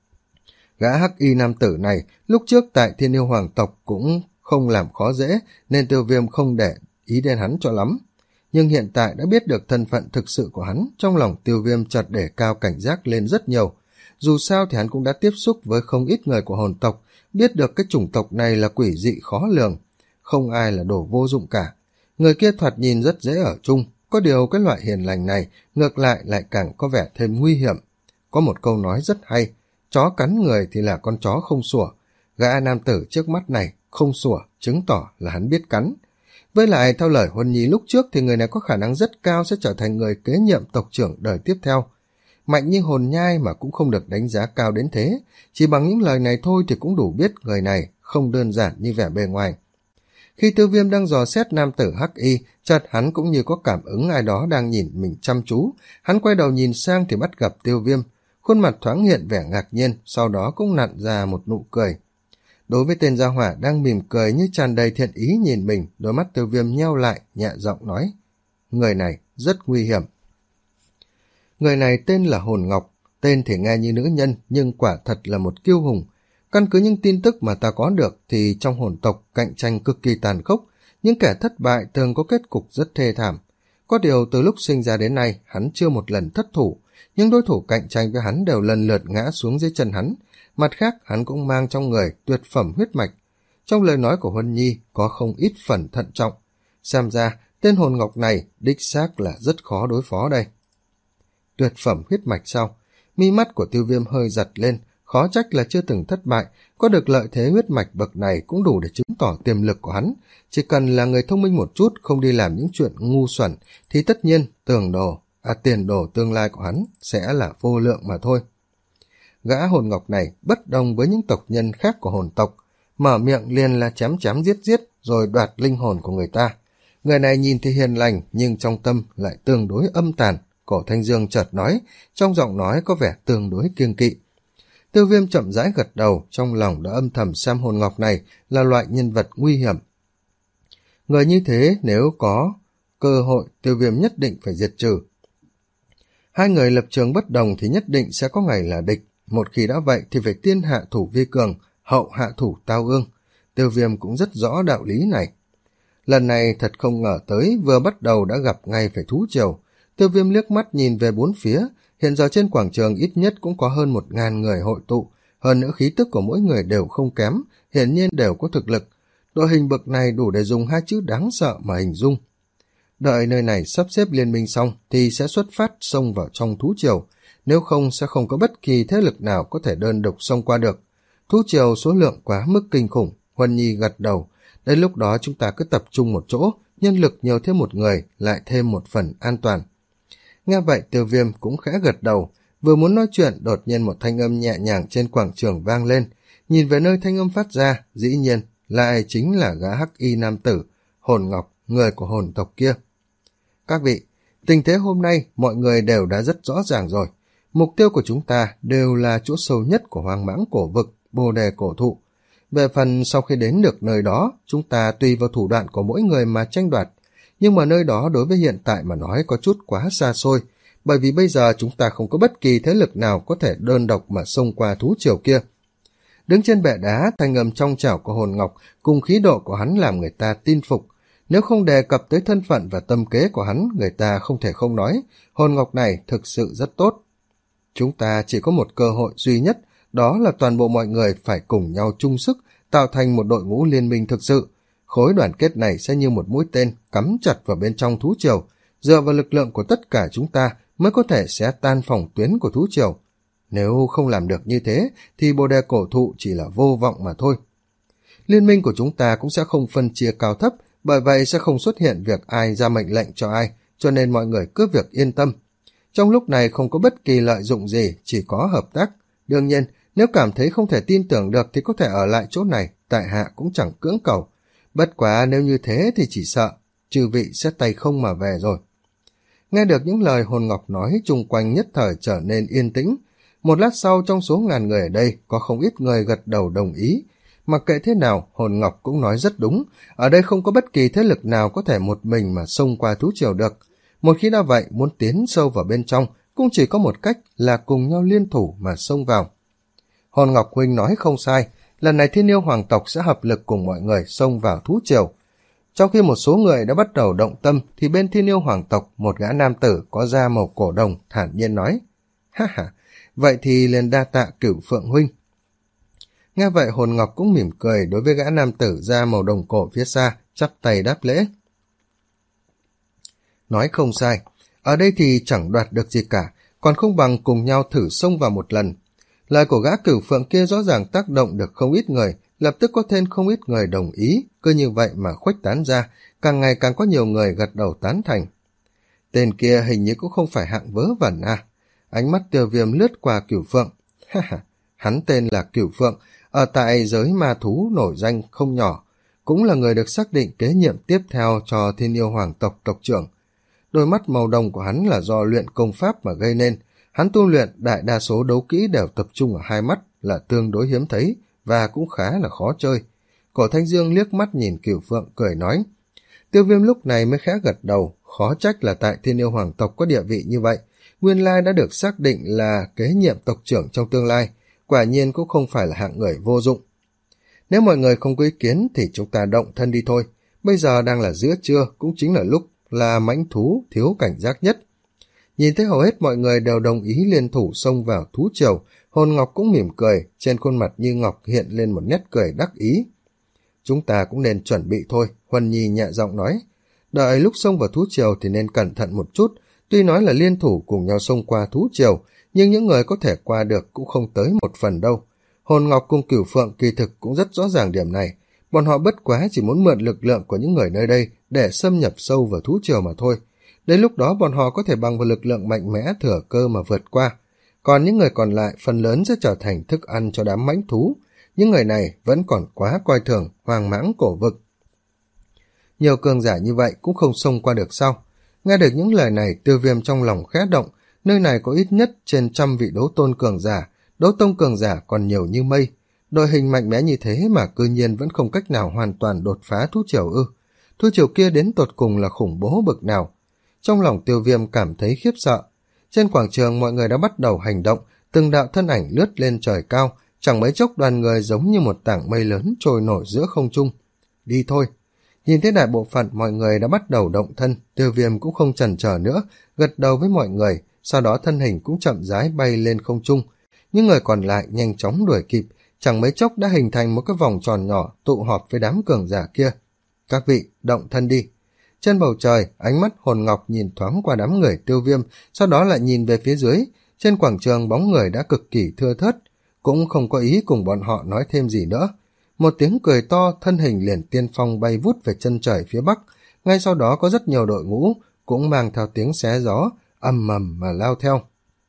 Gã hắc y nam tử này lúc trước tại Thiên Yêu Hoàng tộc cũng không làm khó dễ, nên Tiêu Viêm không để ý đến hắn cho lắm. nhưng hiện tại đã biết được thân phận thực sự của hắn, trong lòng Tiêu Viêm chợt để cao cảnh giác lên rất nhiều. Dù sao thì hắn cũng đã tiếp xúc với không ít người của hồn tộc, biết được cái chủng tộc này là quỷ dị khó lường, không ai là đồ vô dụng cả. Người kia thoạt nhìn rất dễ ở chung, có điều cái loại hiền lành này ngược lại lại càng có vẻ thêm nguy hiểm. Có một câu nói rất hay, chó cắn người thì là con chó không sủa. Gã nam tử trước mắt này không sủa, chứng tỏ là hắn biết cắn. Với lại theo lời Huân Nhi lúc trước thì người này có khả năng rất cao sẽ trở thành người kế nhiệm tộc trưởng đời tiếp theo. Mạnh như hồn nhai mà cũng không được đánh giá cao đến thế, chỉ bằng những lời này thôi thì cũng đủ biết người này không đơn giản như vẻ bề ngoài. Khi Tiêu Viêm đang dò xét nam tử hắc y, chợt hắn cũng như có cảm ứng ai đó đang nhìn mình chăm chú. Hắn quay đầu nhìn sang thì bắt gặp Tiêu Viêm, khuôn mặt thoáng hiện vẻ ngạc nhiên, sau đó cũng nặn ra một nụ cười. Đối với tên gia hỏa đang mỉm cười như tràn đầy thiện ý nhìn mình, đôi mắt Tiêu Viêm nheo lại, nhẹ giọng nói, người này rất nguy hiểm. Người này tên là Hồn Ngọc, tên thì nghe như nữ nhân nhưng quả thật là một kiêu hùng. Căn cứ những tin tức mà ta có được thì trong hồn tộc cạnh tranh cực kỳ tàn khốc, những kẻ thất bại thường có kết cục rất thê thảm. Có điều từ lúc sinh ra đến nay hắn chưa một lần thất thủ, nhưng đối thủ cạnh tranh với hắn đều lần lượt ngã xuống dưới chân hắn. Mặt khác hắn cũng mang trong người tuyệt phẩm huyết mạch. Trong lời nói của Huân Nhi có không ít phần thận trọng. Xem ra tên Hồn Ngọc này đích xác là rất khó đối phó đây. Tuyệt phẩm huyết mạch sao? Mi mắt của Tiêu Viêm hơi giật lên, khó trách là chưa từng thất bại, có được lợi thế huyết mạch bậc này cũng đủ để chứng tỏ tiềm lực của hắn. Chỉ cần là người thông minh một chút, không đi làm những chuyện ngu xuẩn, thì tất nhiên tường đồ, à tiền đồ tương lai của hắn sẽ là vô lượng mà thôi. Gã Hồn Ngọc này bất đồng với những tộc nhân khác của hồn tộc, mở miệng liền là chém chém giết giết rồi đoạt linh hồn của người ta. Người này nhìn thì hiền lành nhưng trong tâm lại tương đối âm tàn. Cổ Thanh Dương chợt nói, trong giọng nói có vẻ tương đối kiêng kỵ. Tiêu Viêm chậm rãi gật đầu, trong lòng đã âm thầm xem Hồn Ngọc này là loại nhân vật nguy hiểm. Người như thế nếu có cơ hội, Tiêu Viêm nhất định phải diệt trừ. Hai người lập trường bất đồng thì nhất định sẽ có ngày là địch. Một khi đã vậy thì phải tiên hạ thủ vi cường, hậu hạ thủ tao ương. Tiêu Viêm cũng rất rõ đạo lý này. Lần này thật không ngờ tới, vừa bắt đầu đã gặp ngay phải thú triều. Tiêu Viêm liếc mắt nhìn về bốn phía, hiện giờ trên quảng trường ít nhất cũng có hơn một ngàn người hội tụ, hơn nữa khí tức của mỗi người đều không kém, hiển nhiên đều có thực lực. Đội hình bậc này đủ để dùng hai chữ đáng sợ mà hình dung. Đợi nơi này sắp xếp liên minh xong thì sẽ xuất phát xông vào trong thú triều, nếu không sẽ không có bất kỳ thế lực nào có thể đơn độc xông qua được. Thú triều số lượng quá mức kinh khủng. Huân Nhi gật đầu, đến lúc đó chúng ta cứ tập trung một chỗ, nhân lực nhiều thêm một người, lại thêm một phần an toàn. Nghe vậy Tiêu Viêm cũng khẽ gật đầu, vừa muốn nói chuyện đột nhiên một thanh âm nhẹ nhàng trên quảng trường vang lên. Nhìn về nơi thanh âm phát ra, dĩ nhiên lại chính là gã hắc y nam tử, Hồn Ngọc, người của hồn tộc kia. Các vị, tình thế hôm nay mọi người đều đã rất rõ ràng rồi. Mục tiêu của chúng ta đều là chỗ sâu nhất của hoang mãng cổ vực, Bồ Đề cổ thụ. Về phần sau khi đến được nơi đó, chúng ta tùy vào thủ đoạn của mỗi người mà tranh đoạt. Nhưng mà nơi đó đối với hiện tại mà nói có chút quá xa xôi, bởi vì bây giờ chúng ta không có bất kỳ thế lực nào có thể đơn độc mà xông qua thú triều kia. Đứng trên bệ đá, thanh âm trong trẻo của Hồn Ngọc cùng khí độ của hắn làm người ta tin phục. Nếu không đề cập tới thân phận và tâm kế của hắn, người ta không thể không nói, Hồn Ngọc này thực sự rất tốt. Chúng ta chỉ có một cơ hội duy nhất, đó là toàn bộ mọi người phải cùng nhau chung sức, tạo thành một đội ngũ liên minh thực sự. Khối đoàn kết này sẽ như một mũi tên cắm chặt vào bên trong thú triều, dựa vào lực lượng của tất cả chúng ta mới có thể xé tan phòng tuyến của thú triều. Nếu không làm được như thế thì Bồ Đề cổ thụ chỉ là vô vọng mà thôi. Liên minh của chúng ta cũng sẽ không phân chia cao thấp, bởi vậy sẽ không xuất hiện việc ai ra mệnh lệnh cho ai, cho nên mọi người cứ việc yên tâm. Trong lúc này không có bất kỳ lợi dụng gì, chỉ có hợp tác. Đương nhiên, nếu cảm thấy không thể tin tưởng được thì có thể ở lại chỗ này, tại hạ cũng chẳng cưỡng cầu. Bất quá nếu như thế thì chỉ sợ chư vị sẽ tay không mà về rồi. Nghe được những lời Hồn Ngọc nói, chung quanh nhất thời trở nên yên tĩnh. Một lát sau, trong số ngàn người ở đây có không ít người gật đầu đồng ý. Mặc kệ thế nào, Hồn Ngọc cũng nói rất đúng, ở đây không có bất kỳ thế lực nào có thể một mình mà xông qua thú triều được. Một khi đã vậy, muốn tiến sâu vào bên trong cũng chỉ có một cách là cùng nhau liên thủ mà xông vào. Hồn Ngọc huynh nói không sai, lần này Thiên Yêu Hoàng tộc sẽ hợp lực cùng mọi người xông vào thú triều. Trong khi một số người đã bắt đầu động tâm, thì bên Thiên Yêu Hoàng tộc, một gã nam tử có da màu cổ đồng thản nhiên nói: Ha ha, vậy thì liền đa tạ Cửu Phượng huynh. Nghe vậy Hồn Ngọc cũng mỉm cười đối với gã nam tử da màu đồng cổ phía xa, chắp tay đáp lễ. Nói không sai, ở đây thì chẳng đoạt được gì cả, còn không bằng cùng nhau thử xông vào một lần. Lời của gã Cửu Phượng kia rõ ràng tác động được không ít người, lập tức có thêm không ít người đồng ý, cứ như vậy mà khuếch tán ra, càng ngày càng có nhiều người gật đầu tán thành. Tên kia hình như cũng không phải hạng vớ vẩn à. Ánh mắt Tiêu Viêm lướt qua Cửu Phượng. Ha ha, hắn tên là Cửu Phượng, ở tại giới ma thú nổi danh không nhỏ, cũng là người được xác định kế nhiệm tiếp theo cho Thiên Yêu Hoàng tộc tộc trưởng. Đôi mắt màu đồng của hắn là do luyện công pháp mà gây nên. Hắn tu luyện đại đa số đấu kỹ đều tập trung ở hai mắt, là tương đối hiếm thấy và cũng khá là khó chơi. Cổ Thanh Dương liếc mắt nhìn Cửu Phượng cười nói. Tiêu Viêm lúc này mới khẽ gật đầu, khó trách là tại Thiên Yêu Hoàng tộc có địa vị như vậy, nguyên lai đã được xác định là kế nhiệm tộc trưởng trong tương lai, quả nhiên cũng không phải là hạng người vô dụng. Nếu mọi người không có ý kiến thì chúng ta động thân đi thôi, bây giờ đang là giữa trưa, cũng chính là lúc là mãnh thú thiếu cảnh giác nhất. Nhìn thấy hầu hết mọi người đều đồng ý liên thủ xông vào thú triều, Hồn Ngọc cũng mỉm cười, trên khuôn mặt Như Ngọc hiện lên một nét cười đắc ý. Chúng ta cũng nên chuẩn bị thôi, Huân Nhi nhẹ giọng nói. Đợi lúc xông vào thú triều thì nên cẩn thận một chút, tuy nói là liên thủ cùng nhau xông qua thú triều, nhưng những người có thể qua được cũng không tới một phần đâu. Hồn Ngọc cùng Cửu Phượng kỳ thực cũng rất rõ ràng điểm này, bọn họ bất quá chỉ muốn mượn lực lượng của những người nơi đây để xâm nhập sâu vào thú triều mà thôi. Đến lúc đó bọn họ có thể bằng vào lực lượng mạnh mẽ thừa cơ mà vượt qua. Còn những người còn lại phần lớn sẽ trở thành thức ăn cho đám mãnh thú. Những người này vẫn còn quá coi thường hoang mãng cổ vực. Nhiều cường giả như vậy cũng không xông qua được sao? Nghe được những lời này, Tiêu Viêm trong lòng khẽ động. Nơi này có ít nhất trên trăm vị đấu tôn cường giả, đấu tông cường giả còn nhiều như mây. Đội hình mạnh mẽ như thế mà cư nhiên vẫn không cách nào hoàn toàn đột phá thú triều ư? Thú triều kia đến tột cùng là khủng bố bực nào? Trong lòng Tiêu Viêm cảm thấy khiếp sợ. Trên quảng trường mọi người đã bắt đầu hành động, từng đạo thân ảnh lướt lên trời cao, chẳng mấy chốc đoàn người giống như một tảng mây lớn trôi nổi giữa không trung. Đi thôi. Nhìn thấy đại bộ phận mọi người đã bắt đầu động thân, Tiêu Viêm cũng không chần chờ nữa, gật đầu với mọi người, sau đó thân hình cũng chậm rãi bay lên không trung. Những người còn lại nhanh chóng đuổi kịp, chẳng mấy chốc đã hình thành một cái vòng tròn nhỏ tụ họp với đám cường giả kia. Các vị, động thân đi. Trên bầu trời, ánh mắt Hồn Ngọc nhìn thoáng qua đám người Tiêu Viêm, sau đó lại nhìn về phía dưới. Trên quảng trường bóng người đã cực kỳ thưa thớt, cũng không có ý cùng bọn họ nói thêm gì nữa. Một tiếng cười to, thân hình liền tiên phong bay vút về chân trời phía bắc. Ngay sau đó có rất nhiều đội ngũ, cũng mang theo tiếng xé gió, ầm ầm mà lao theo.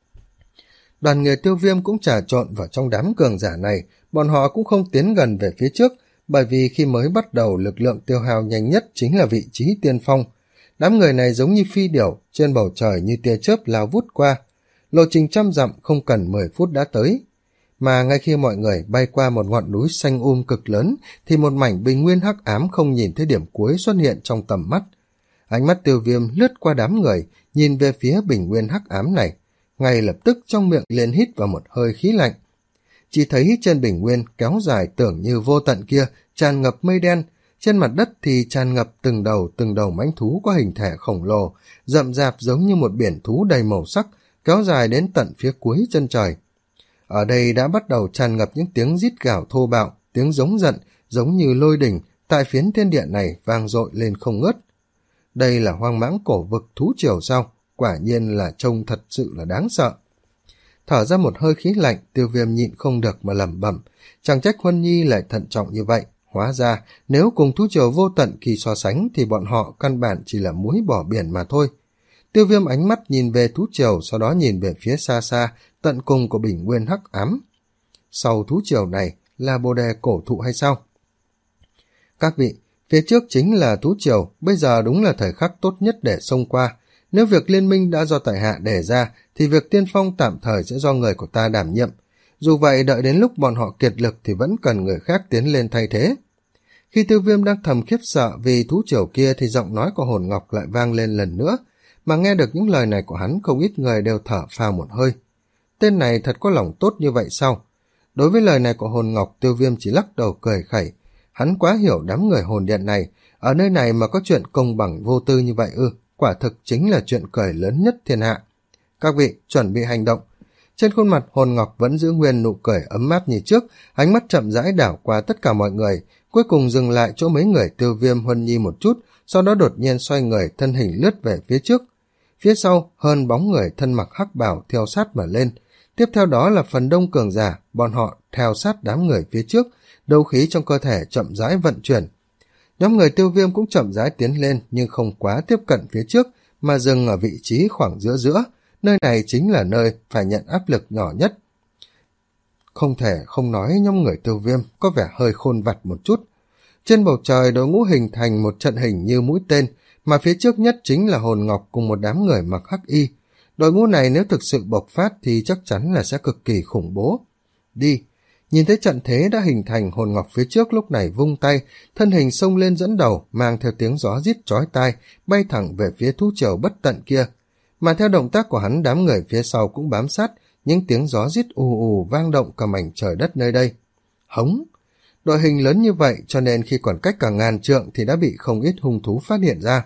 Đoàn người Tiêu Viêm cũng trà trộn vào trong đám cường giả này, bọn họ cũng không tiến gần về phía trước, bởi vì khi mới bắt đầu lực lượng tiêu hao nhanh nhất chính là vị trí tiên phong. Đám người này giống như phi điểu, trên bầu trời như tia chớp lao vút qua. Lộ trình trăm dặm không cần mười phút đã tới. Mà ngay khi mọi người bay qua một ngọn núi xanh um cực lớn, thì một mảnh bình nguyên hắc ám không nhìn thấy điểm cuối xuất hiện trong tầm mắt. Ánh mắt Tiêu Viêm lướt qua đám người, nhìn về phía bình nguyên hắc ám này. Ngay lập tức trong miệng liền hít vào một hơi khí lạnh. Chỉ thấy trên bình nguyên kéo dài tưởng như vô tận kia tràn ngập mây đen, trên mặt đất thì tràn ngập từng đầu từng đầu mãnh thú có hình thể khổng lồ, rậm rạp giống như một biển thú đầy màu sắc, kéo dài đến tận phía cuối chân trời. Ở đây đã bắt đầu tràn ngập những tiếng rít gào thô bạo, tiếng giống giận giống như lôi đình tại phiến thiên địa này vang dội lên không ngớt. Đây là hoang mãng cổ vực thú triều sao? Quả nhiên là trông thật sự là đáng sợ. Thở ra một hơi khí lạnh, Tiêu Viêm nhịn không được mà lẩm bẩm, chẳng trách Huân Nhi lại thận trọng như vậy. Hóa ra, nếu cùng thú triều vô tận kỳ so sánh thì bọn họ căn bản chỉ là muối bỏ biển mà thôi. Tiêu Viêm ánh mắt nhìn về thú triều, sau đó nhìn về phía xa xa, tận cùng của bình nguyên hắc ám. Sau thú triều này là bồ đề cổ thụ hay sao? Các vị, phía trước chính là thú triều, bây giờ đúng là thời khắc tốt nhất để xông qua. Nếu việc liên minh đã do tại hạ đề ra, thì việc tiên phong tạm thời sẽ do người của ta đảm nhiệm. Dù vậy, đợi đến lúc bọn họ kiệt lực thì vẫn cần người khác tiến lên thay thế. Khi Tiêu Viêm đang thầm khiếp sợ vì thú triều kia thì giọng nói của Hồn Ngọc lại vang lên lần nữa, mà nghe được những lời này của hắn không ít người đều thở phào một hơi. Tên này thật có lòng tốt như vậy sao? Đối với lời này của Hồn Ngọc, Tiêu Viêm chỉ lắc đầu cười khẩy. Hắn quá hiểu đám người hồn điện này, Ở nơi này mà có chuyện công bằng vô tư như vậy ư, quả thực chính là chuyện cười lớn nhất thiên hạ. Các vị, chuẩn bị hành động. Trên khuôn mặt Hồn Ngọc vẫn giữ nguyên nụ cười ấm áp như trước, ánh mắt chậm rãi đảo qua tất cả mọi người, cuối cùng dừng lại chỗ mấy người Tiêu Viêm, Huân Nhi một chút, sau đó đột nhiên xoay người, thân hình lướt về phía trước. Phía sau, hơn bóng người thân mặc hắc bào theo sát mà lên. Tiếp theo đó là phần đông cường giả, bọn họ theo sát đám người phía trước, đấu khí trong cơ thể chậm rãi vận chuyển. Nhóm người Tiêu Viêm cũng chậm rãi tiến lên nhưng không quá tiếp cận phía trước, mà dừng ở vị trí khoảng giữa giữa. Nơi này chính là nơi phải nhận áp lực nhỏ nhất. Không thể không nói nhóm người Tiêu Viêm có vẻ hơi khôn vặt một chút. Trên bầu trời đội ngũ hình thành một trận hình như mũi tên, mà phía trước nhất chính là Hồn Ngọc cùng một đám người mặc hắc y. Đội ngũ này nếu thực sự bộc phát thì chắc chắn là sẽ cực kỳ khủng bố. Đi! Nhìn thấy trận thế đã hình thành, Hồn Ngọc phía trước lúc này vung tay, thân hình xông lên dẫn đầu, mang theo tiếng gió rít chói tai, bay thẳng về phía thú triều bất tận kia. Mà theo động tác của hắn, đám người phía sau cũng bám sát, những tiếng gió rít ù ù vang động cả mảnh trời đất nơi đây. Hống! Đội hình lớn như vậy cho nên khi còn cách cả ngàn trượng thì đã bị không ít hung thú phát hiện ra.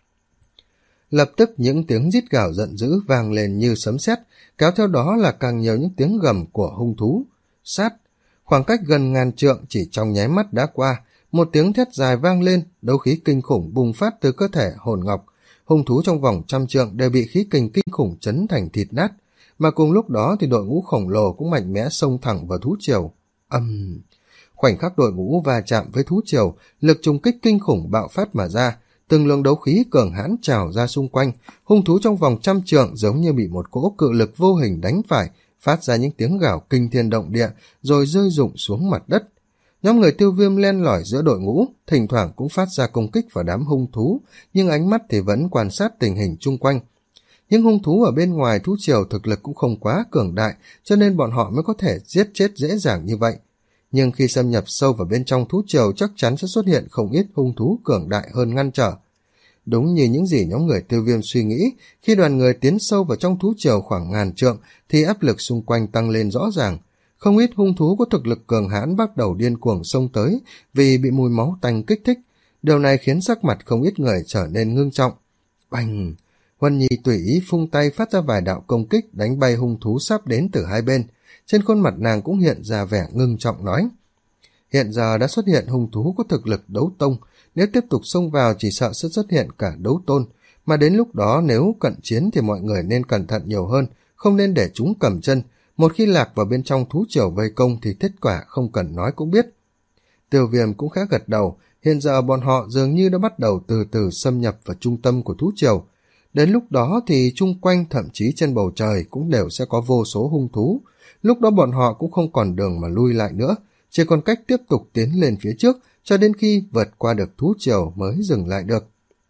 Lập tức những tiếng rít gào giận dữ vang lên như sấm sét, kéo theo đó là càng nhiều những tiếng gầm của hung thú. Sát! Khoảng cách gần ngàn trượng chỉ trong nháy mắt đã qua, một tiếng thét dài vang lên, đấu khí kinh khủng bùng phát từ cơ thể Hồn Ngọc. Hung thú trong vòng trăm trượng đều bị khí kình kinh khủng chấn thành thịt nát, mà cùng lúc đó thì đội ngũ khổng lồ cũng mạnh mẽ xông thẳng vào thú triều. Âm! Uhm. Khoảnh khắc đội ngũ va chạm với thú triều, lực trùng kích kinh khủng bạo phát mà ra, từng luồng đấu khí cường hãn trào ra xung quanh, hung thú trong vòng trăm trượng giống như bị một cỗ cự lực vô hình đánh phải, phát ra những tiếng gào kinh thiên động địa, rồi rơi rụng xuống mặt đất. Nhóm người Tiêu Viêm len lỏi giữa đội ngũ, thỉnh thoảng cũng phát ra công kích vào đám hung thú, nhưng ánh mắt thì vẫn quan sát tình hình chung quanh. Những hung thú ở bên ngoài thú triều thực lực cũng không quá cường đại, cho nên bọn họ mới có thể giết chết dễ dàng như vậy. Nhưng khi xâm nhập sâu vào bên trong thú triều chắc chắn sẽ xuất hiện không ít hung thú cường đại hơn ngăn trở. Đúng như những gì nhóm người Tiêu Viêm suy nghĩ, khi đoàn người tiến sâu vào trong thú triều khoảng ngàn trượng thì áp lực xung quanh tăng lên rõ ràng. Không ít hung thú có thực lực cường hãn bắt đầu điên cuồng xông tới vì bị mùi máu tanh kích thích. Điều này khiến sắc mặt không ít người trở nên ngưng trọng. Bành! Huân Nhi tùy ý phung tay phát ra vài đạo công kích đánh bay hung thú sắp đến từ hai bên. Trên khuôn mặt nàng cũng hiện ra vẻ ngưng trọng nói. Hiện giờ đã xuất hiện hung thú có thực lực đấu tông, nếu tiếp tục xông vào chỉ sợ sẽ xuất hiện cả đấu tôn, mà đến lúc đó nếu cận chiến thì mọi người nên cẩn thận nhiều hơn, không nên để chúng cầm chân. Một khi lạc vào bên trong thú triều vây công thì kết quả không cần nói cũng biết. Tiêu Viêm cũng khá gật đầu, hiện giờ bọn họ dường như đã bắt đầu từ từ xâm nhập vào trung tâm của thú triều. Đến lúc đó thì chung quanh thậm chí trên bầu trời cũng đều sẽ có vô số hung thú. Lúc đó bọn họ cũng không còn đường mà lui lại nữa, chỉ còn cách tiếp tục tiến lên phía trước cho đến khi vượt qua được thú triều mới dừng lại được.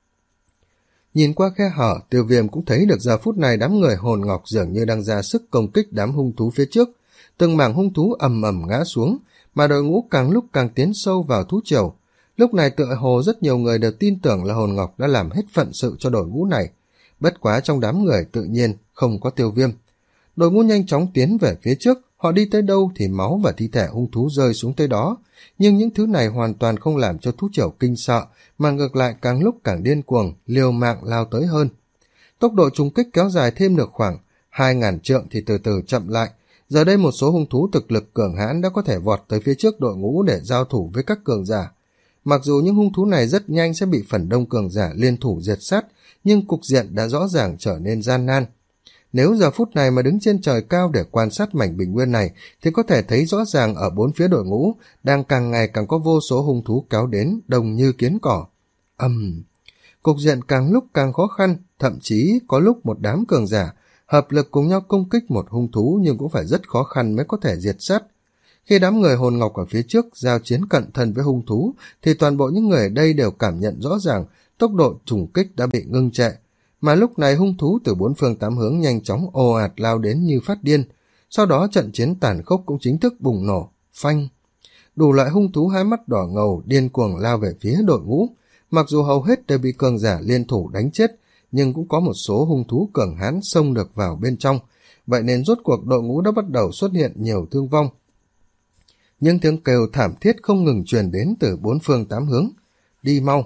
Nhìn qua khe hở, Tiêu Viêm cũng thấy được giờ phút này đám người Hồn Ngọc dường như đang ra sức công kích đám hung thú phía trước. Từng mảng hung thú ầm ầm ngã xuống, mà đội ngũ càng lúc càng tiến sâu vào thú triều. Lúc này tựa hồ rất nhiều người đều tin tưởng là Hồn Ngọc đã làm hết phận sự cho đội ngũ này. Bất quá trong đám người tự nhiên không có Tiêu Viêm. Đội ngũ nhanh chóng tiến về phía trước, họ đi tới đâu thì máu và thi thể hung thú rơi xuống tới đó. Nhưng những thứ này hoàn toàn không làm cho thú triều kinh sợ, mà ngược lại càng lúc càng điên cuồng, liều mạng lao tới hơn. Tốc độ trùng kích kéo dài thêm được khoảng hai ngàn trượng thì từ từ chậm lại. Giờ đây một số hung thú thực lực cường hãn đã có thể vọt tới phía trước đội ngũ để giao thủ với các cường giả. Mặc dù những hung thú này rất nhanh sẽ bị phần đông cường giả liên thủ diệt sát, nhưng cục diện đã rõ ràng trở nên gian nan. Nếu giờ phút này mà đứng trên trời cao để quan sát mảnh bình nguyên này thì có thể thấy rõ ràng ở bốn phía đội ngũ đang càng ngày càng có vô số hung thú kéo đến đông như kiến cỏ. Ầm! Uhm. Cục diện càng lúc càng khó khăn, thậm chí có lúc một đám cường giả hợp lực cùng nhau công kích một hung thú nhưng cũng phải rất khó khăn mới có thể diệt sát. Khi đám người Hồn Ngọc ở phía trước giao chiến cận thân với hung thú thì toàn bộ những người ở đây đều cảm nhận rõ ràng tốc độ trùng kích đã bị ngưng trệ. Mà lúc này hung thú từ bốn phương tám hướng nhanh chóng ồ ạt lao đến như phát điên. Sau đó trận chiến tàn khốc cũng chính thức bùng nổ, phanh. Đủ loại hung thú hai mắt đỏ ngầu điên cuồng lao về phía đội ngũ. Mặc dù hầu hết đều bị cường giả liên thủ đánh chết, nhưng cũng có một số hung thú cường hãn xông được vào bên trong. Vậy nên rốt cuộc đội ngũ đã bắt đầu xuất hiện nhiều thương vong. Những tiếng kêu thảm thiết không ngừng truyền đến từ bốn phương tám hướng. Đi mau!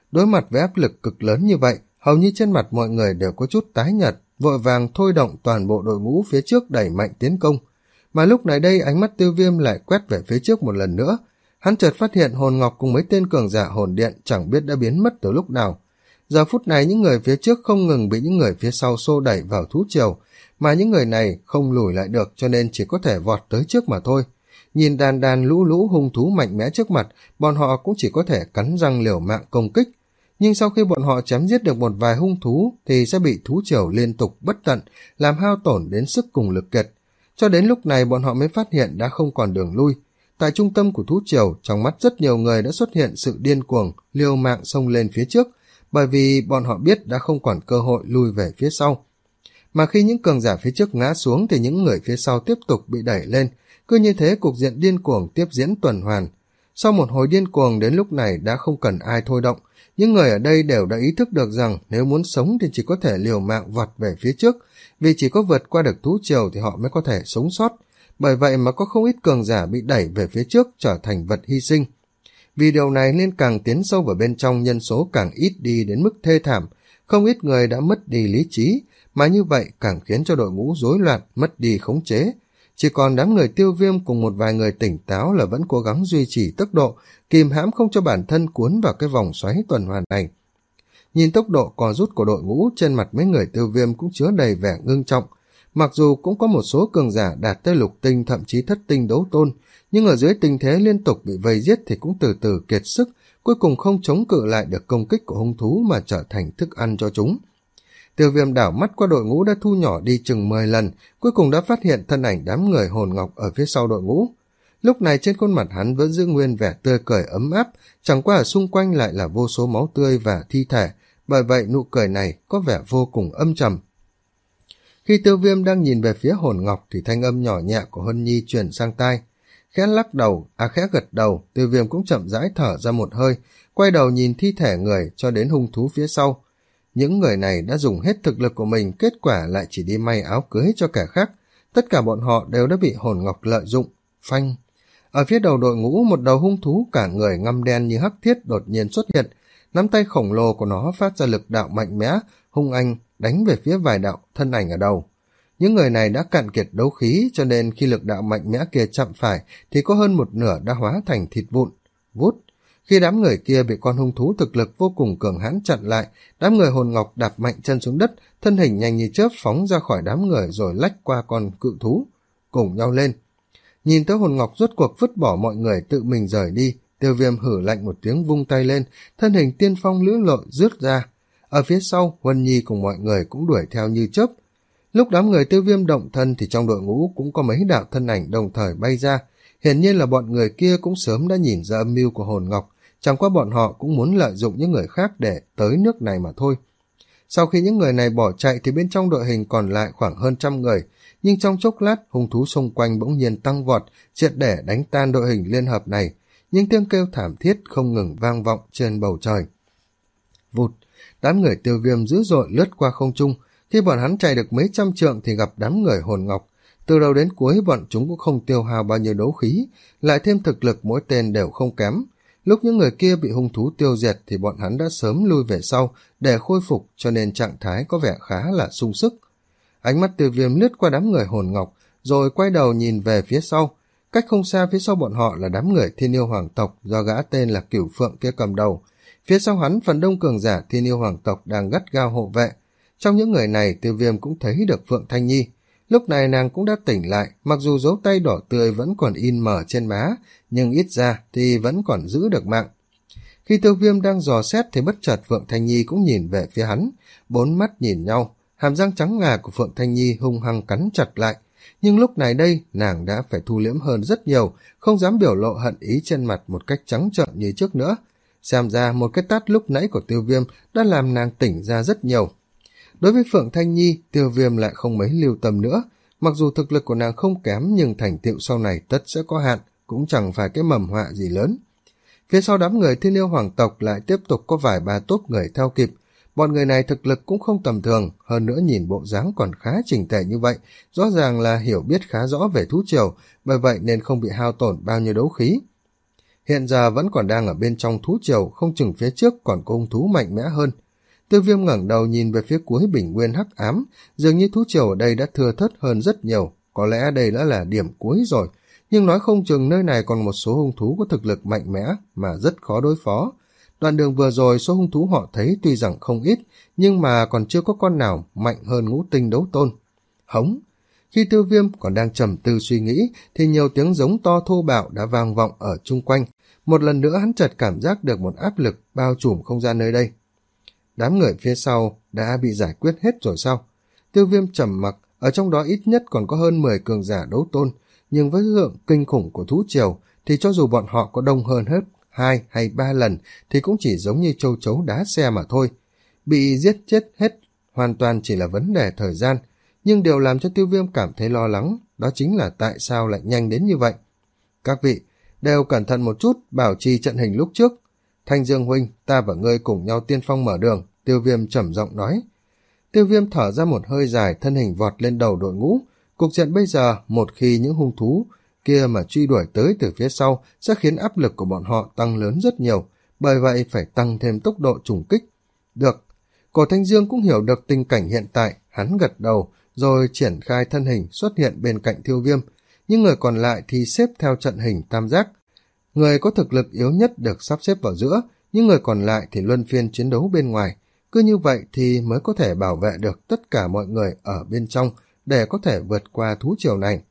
Đối mặt với áp lực cực lớn như vậy, hầu như trên mặt mọi người đều có chút tái nhợt, vội vàng thôi động toàn bộ đội ngũ phía trước đẩy mạnh tiến công. Mà lúc này đây ánh mắt Tiêu Viêm lại quét về phía trước một lần nữa. Hắn chợt phát hiện hồn ngọc cùng mấy tên cường giả hồn điện chẳng biết đã biến mất từ lúc nào. Giờ phút này những người phía trước không ngừng bị những người phía sau xô đẩy vào thú triều, mà những người này không lùi lại được cho nên chỉ có thể vọt tới trước mà thôi. Nhìn đàn đàn lũ lũ hung thú mạnh mẽ trước mặt, bọn họ cũng chỉ có thể cắn răng liều mạng công kích. Nhưng sau khi bọn họ chém giết được một vài hung thú thì sẽ bị thú triều liên tục bất tận, làm hao tổn đến sức cùng lực kiệt. Cho đến lúc này bọn họ mới phát hiện đã không còn đường lui. Tại trung tâm của thú triều, trong mắt rất nhiều người đã xuất hiện sự điên cuồng, liều mạng xông lên phía trước, bởi vì bọn họ biết đã không còn cơ hội lui về phía sau. Mà khi những cường giả phía trước ngã xuống thì những người phía sau tiếp tục bị đẩy lên, cứ như thế cục diện điên cuồng tiếp diễn tuần hoàn. Sau một hồi điên cuồng đến lúc này đã không cần ai thôi động, những người ở đây đều đã ý thức được rằng nếu muốn sống thì chỉ có thể liều mạng vọt về phía trước, vì chỉ có vượt qua được thú triều thì họ mới có thể sống sót. Bởi vậy mà có không ít cường giả bị đẩy về phía trước trở thành vật hy sinh. Vì điều này nên càng tiến sâu vào bên trong nhân số càng ít đi đến mức thê thảm, không ít người đã mất đi lý trí, mà như vậy càng khiến cho đội ngũ rối loạn, mất đi khống chế. Chỉ còn đám người Tiêu Viêm cùng một vài người tỉnh táo là vẫn cố gắng duy trì tốc độ, kìm hãm không cho bản thân cuốn vào cái vòng xoáy tuần hoàn này. Nhìn tốc độ co rút của đội ngũ, trên mặt mấy người Tiêu Viêm cũng chứa đầy vẻ ngưng trọng. Mặc dù cũng có một số cường giả đạt tới lục tinh thậm chí thất tinh đấu tôn, nhưng ở dưới tình thế liên tục bị vây giết thì cũng từ từ kiệt sức, cuối cùng không chống cự lại được công kích của hung thú mà trở thành thức ăn cho chúng. Tiêu Viêm đảo mắt qua đội ngũ đã thu nhỏ đi chừng mười lần, cuối cùng đã phát hiện thân ảnh đám người hồn ngọc ở phía sau đội ngũ. Lúc này trên khuôn mặt hắn vẫn giữ nguyên vẻ tươi cười ấm áp, chẳng qua ở xung quanh lại là vô số máu tươi và thi thể, bởi vậy nụ cười này có vẻ vô cùng âm trầm. Khi Tiêu Viêm đang nhìn về phía hồn ngọc thì thanh âm nhỏ nhẹ của Huân Nhi truyền sang tai. Khẽ lắc đầu, à khẽ gật đầu, Tiêu Viêm cũng chậm rãi thở ra một hơi, quay đầu nhìn thi thể người cho đến hung thú phía sau. Những người này đã dùng hết thực lực của mình, kết quả lại chỉ đi may áo cưới cho kẻ khác. Tất cả bọn họ đều đã bị hồn ngọc lợi dụng. Phanh! Ở phía đầu đội ngũ, một đầu hung thú cả người ngăm đen như hắc thiết đột nhiên xuất hiện. Nắm tay khổng lồ của nó phát ra lực đạo mạnh mẽ, hung anh đánh về phía vài đạo thân ảnh ở đầu. Những người này đã cạn kiệt đấu khí, cho nên khi lực đạo mạnh mẽ kia chạm phải thì có hơn một nửa đã hóa thành thịt vụn. Vút! Khi đám người kia bị con hung thú thực lực vô cùng cường hãn chặn lại, đám người hồn ngọc đạp mạnh chân xuống đất, thân hình nhanh như chớp phóng ra khỏi đám người rồi lách qua con cự thú, cùng nhau lên. Nhìn tới hồn ngọc rốt cuộc vứt bỏ mọi người tự mình rời đi, Tiêu Viêm hử lạnh một tiếng vung tay lên, thân hình tiên phong lưỡng lội rướt ra. Ở phía sau, Huân Nhi cùng mọi người cũng đuổi theo như chớp. Lúc đám người Tiêu Viêm động thân thì trong đội ngũ cũng có mấy đạo thân ảnh đồng thời bay ra. Hiển nhiên là bọn người kia cũng sớm đã nhìn ra âm mưu của hồn ngọc, chẳng qua bọn họ cũng muốn lợi dụng những người khác để tới nước này mà thôi. Sau khi những người này bỏ chạy thì bên trong đội hình còn lại khoảng hơn trăm người, nhưng trong chốc lát hung thú xung quanh bỗng nhiên tăng vọt, triệt để đánh tan đội hình liên hợp này, nhưng tiếng kêu thảm thiết không ngừng vang vọng trên bầu trời. Vụt, đám người Tiêu Viêm dữ dội lướt qua không trung, khi bọn hắn chạy được mấy trăm trượng thì gặp đám người hồn ngọc. Từ đầu đến cuối bọn chúng cũng không tiêu hao bao nhiêu đấu khí, lại thêm thực lực mỗi tên đều không kém. Lúc những người kia bị hung thú tiêu diệt thì bọn hắn đã sớm lui về sau để khôi phục, cho nên trạng thái có vẻ khá là sung sức. Ánh mắt Tiêu Viêm lướt qua đám người hồn ngọc, rồi quay đầu nhìn về phía sau. Cách không xa phía sau bọn họ là đám người Thiên Yêu Hoàng tộc do gã tên là Cửu Phượng kia cầm đầu. Phía sau hắn phần đông cường giả Thiên Yêu Hoàng tộc đang gắt gao hộ vệ. Trong những người này Tiêu Viêm cũng thấy được Phượng Thanh Nhi. Lúc này nàng cũng đã tỉnh lại, mặc dù dấu tay đỏ tươi vẫn còn in mờ trên má, nhưng ít ra thì vẫn còn giữ được mạng. Khi Tiêu Viêm đang dò xét thì bất chợt Phượng Thanh Nhi cũng nhìn về phía hắn, bốn mắt nhìn nhau, hàm răng trắng ngà của Phượng Thanh Nhi hung hăng cắn chặt lại. Nhưng lúc này đây, nàng đã phải thu liễm hơn rất nhiều, không dám biểu lộ hận ý trên mặt một cách trắng trợn như trước nữa. Xem ra một cái tát lúc nãy của Tiêu Viêm đã làm nàng tỉnh ra rất nhiều. Đối với Phượng Thanh Nhi, Tiêu Viêm lại không mấy lưu tâm nữa. Mặc dù thực lực của nàng không kém nhưng thành tựu sau này tất sẽ có hạn, cũng chẳng phải cái mầm họa gì lớn. Phía sau đám người Thiên Yêu Hoàng tộc lại tiếp tục có vài ba tốp người theo kịp. Bọn người này thực lực cũng không tầm thường, hơn nữa nhìn bộ dáng còn khá chỉnh tề như vậy, rõ ràng là hiểu biết khá rõ về thú triều, bởi vậy nên không bị hao tổn bao nhiêu đấu khí. hiện giờ vẫn còn đang ở bên trong thú triều, không chừng phía trước còn có hung thú mạnh mẽ hơn. Tiêu Viêm ngẩng đầu nhìn về phía cuối bình nguyên hắc ám, dường như thú triều ở đây đã thưa thớt hơn rất nhiều, có lẽ đây đã là điểm cuối rồi, nhưng nói không chừng nơi này còn một số hung thú có thực lực mạnh mẽ mà rất khó đối phó. Đoạn đường vừa rồi số hung thú họ thấy tuy rằng không ít, nhưng mà còn chưa có con nào mạnh hơn ngũ tinh đấu tôn. Hống! Khi Tiêu Viêm còn đang trầm tư suy nghĩ, thì nhiều tiếng giống to thô bạo đã vang vọng ở chung quanh. Một lần nữa hắn chợt cảm giác được một áp lực bao trùm không gian nơi đây. Đám người phía sau đã bị giải quyết hết rồi sao? Tiêu Viêm trầm mặc, ở trong đó ít nhất còn có hơn mười cường giả đấu tôn, nhưng với lượng kinh khủng của thú triều thì cho dù bọn họ có đông hơn hết hai hay ba lần thì cũng chỉ giống như châu chấu đá xe mà thôi. Bị giết chết hết hoàn toàn chỉ là vấn đề thời gian, nhưng điều làm cho Tiêu Viêm cảm thấy lo lắng đó chính là tại sao lại nhanh đến như vậy. Các vị đều cẩn thận một chút, bảo trì trận hình lúc trước. Thanh Dương huynh, ta và ngươi cùng nhau tiên phong mở đường, Tiêu Viêm trầm giọng nói. Tiêu Viêm thở ra một hơi dài, thân hình vọt lên đầu đội ngũ. Cục diện bây giờ, một khi những hung thú kia mà truy đuổi tới từ phía sau sẽ khiến áp lực của bọn họ tăng lớn rất nhiều, bởi vậy phải tăng thêm tốc độ trùng kích. Được, Cổ Thanh Dương cũng hiểu được tình cảnh hiện tại, hắn gật đầu, rồi triển khai thân hình xuất hiện bên cạnh Tiêu Viêm. Những người còn lại thì xếp theo trận hình tam giác. Người có thực lực yếu nhất được sắp xếp vào giữa, những người còn lại thì luân phiên chiến đấu bên ngoài. Cứ như vậy thì mới có thể bảo vệ được tất cả mọi người ở bên trong để có thể vượt qua thú triều này.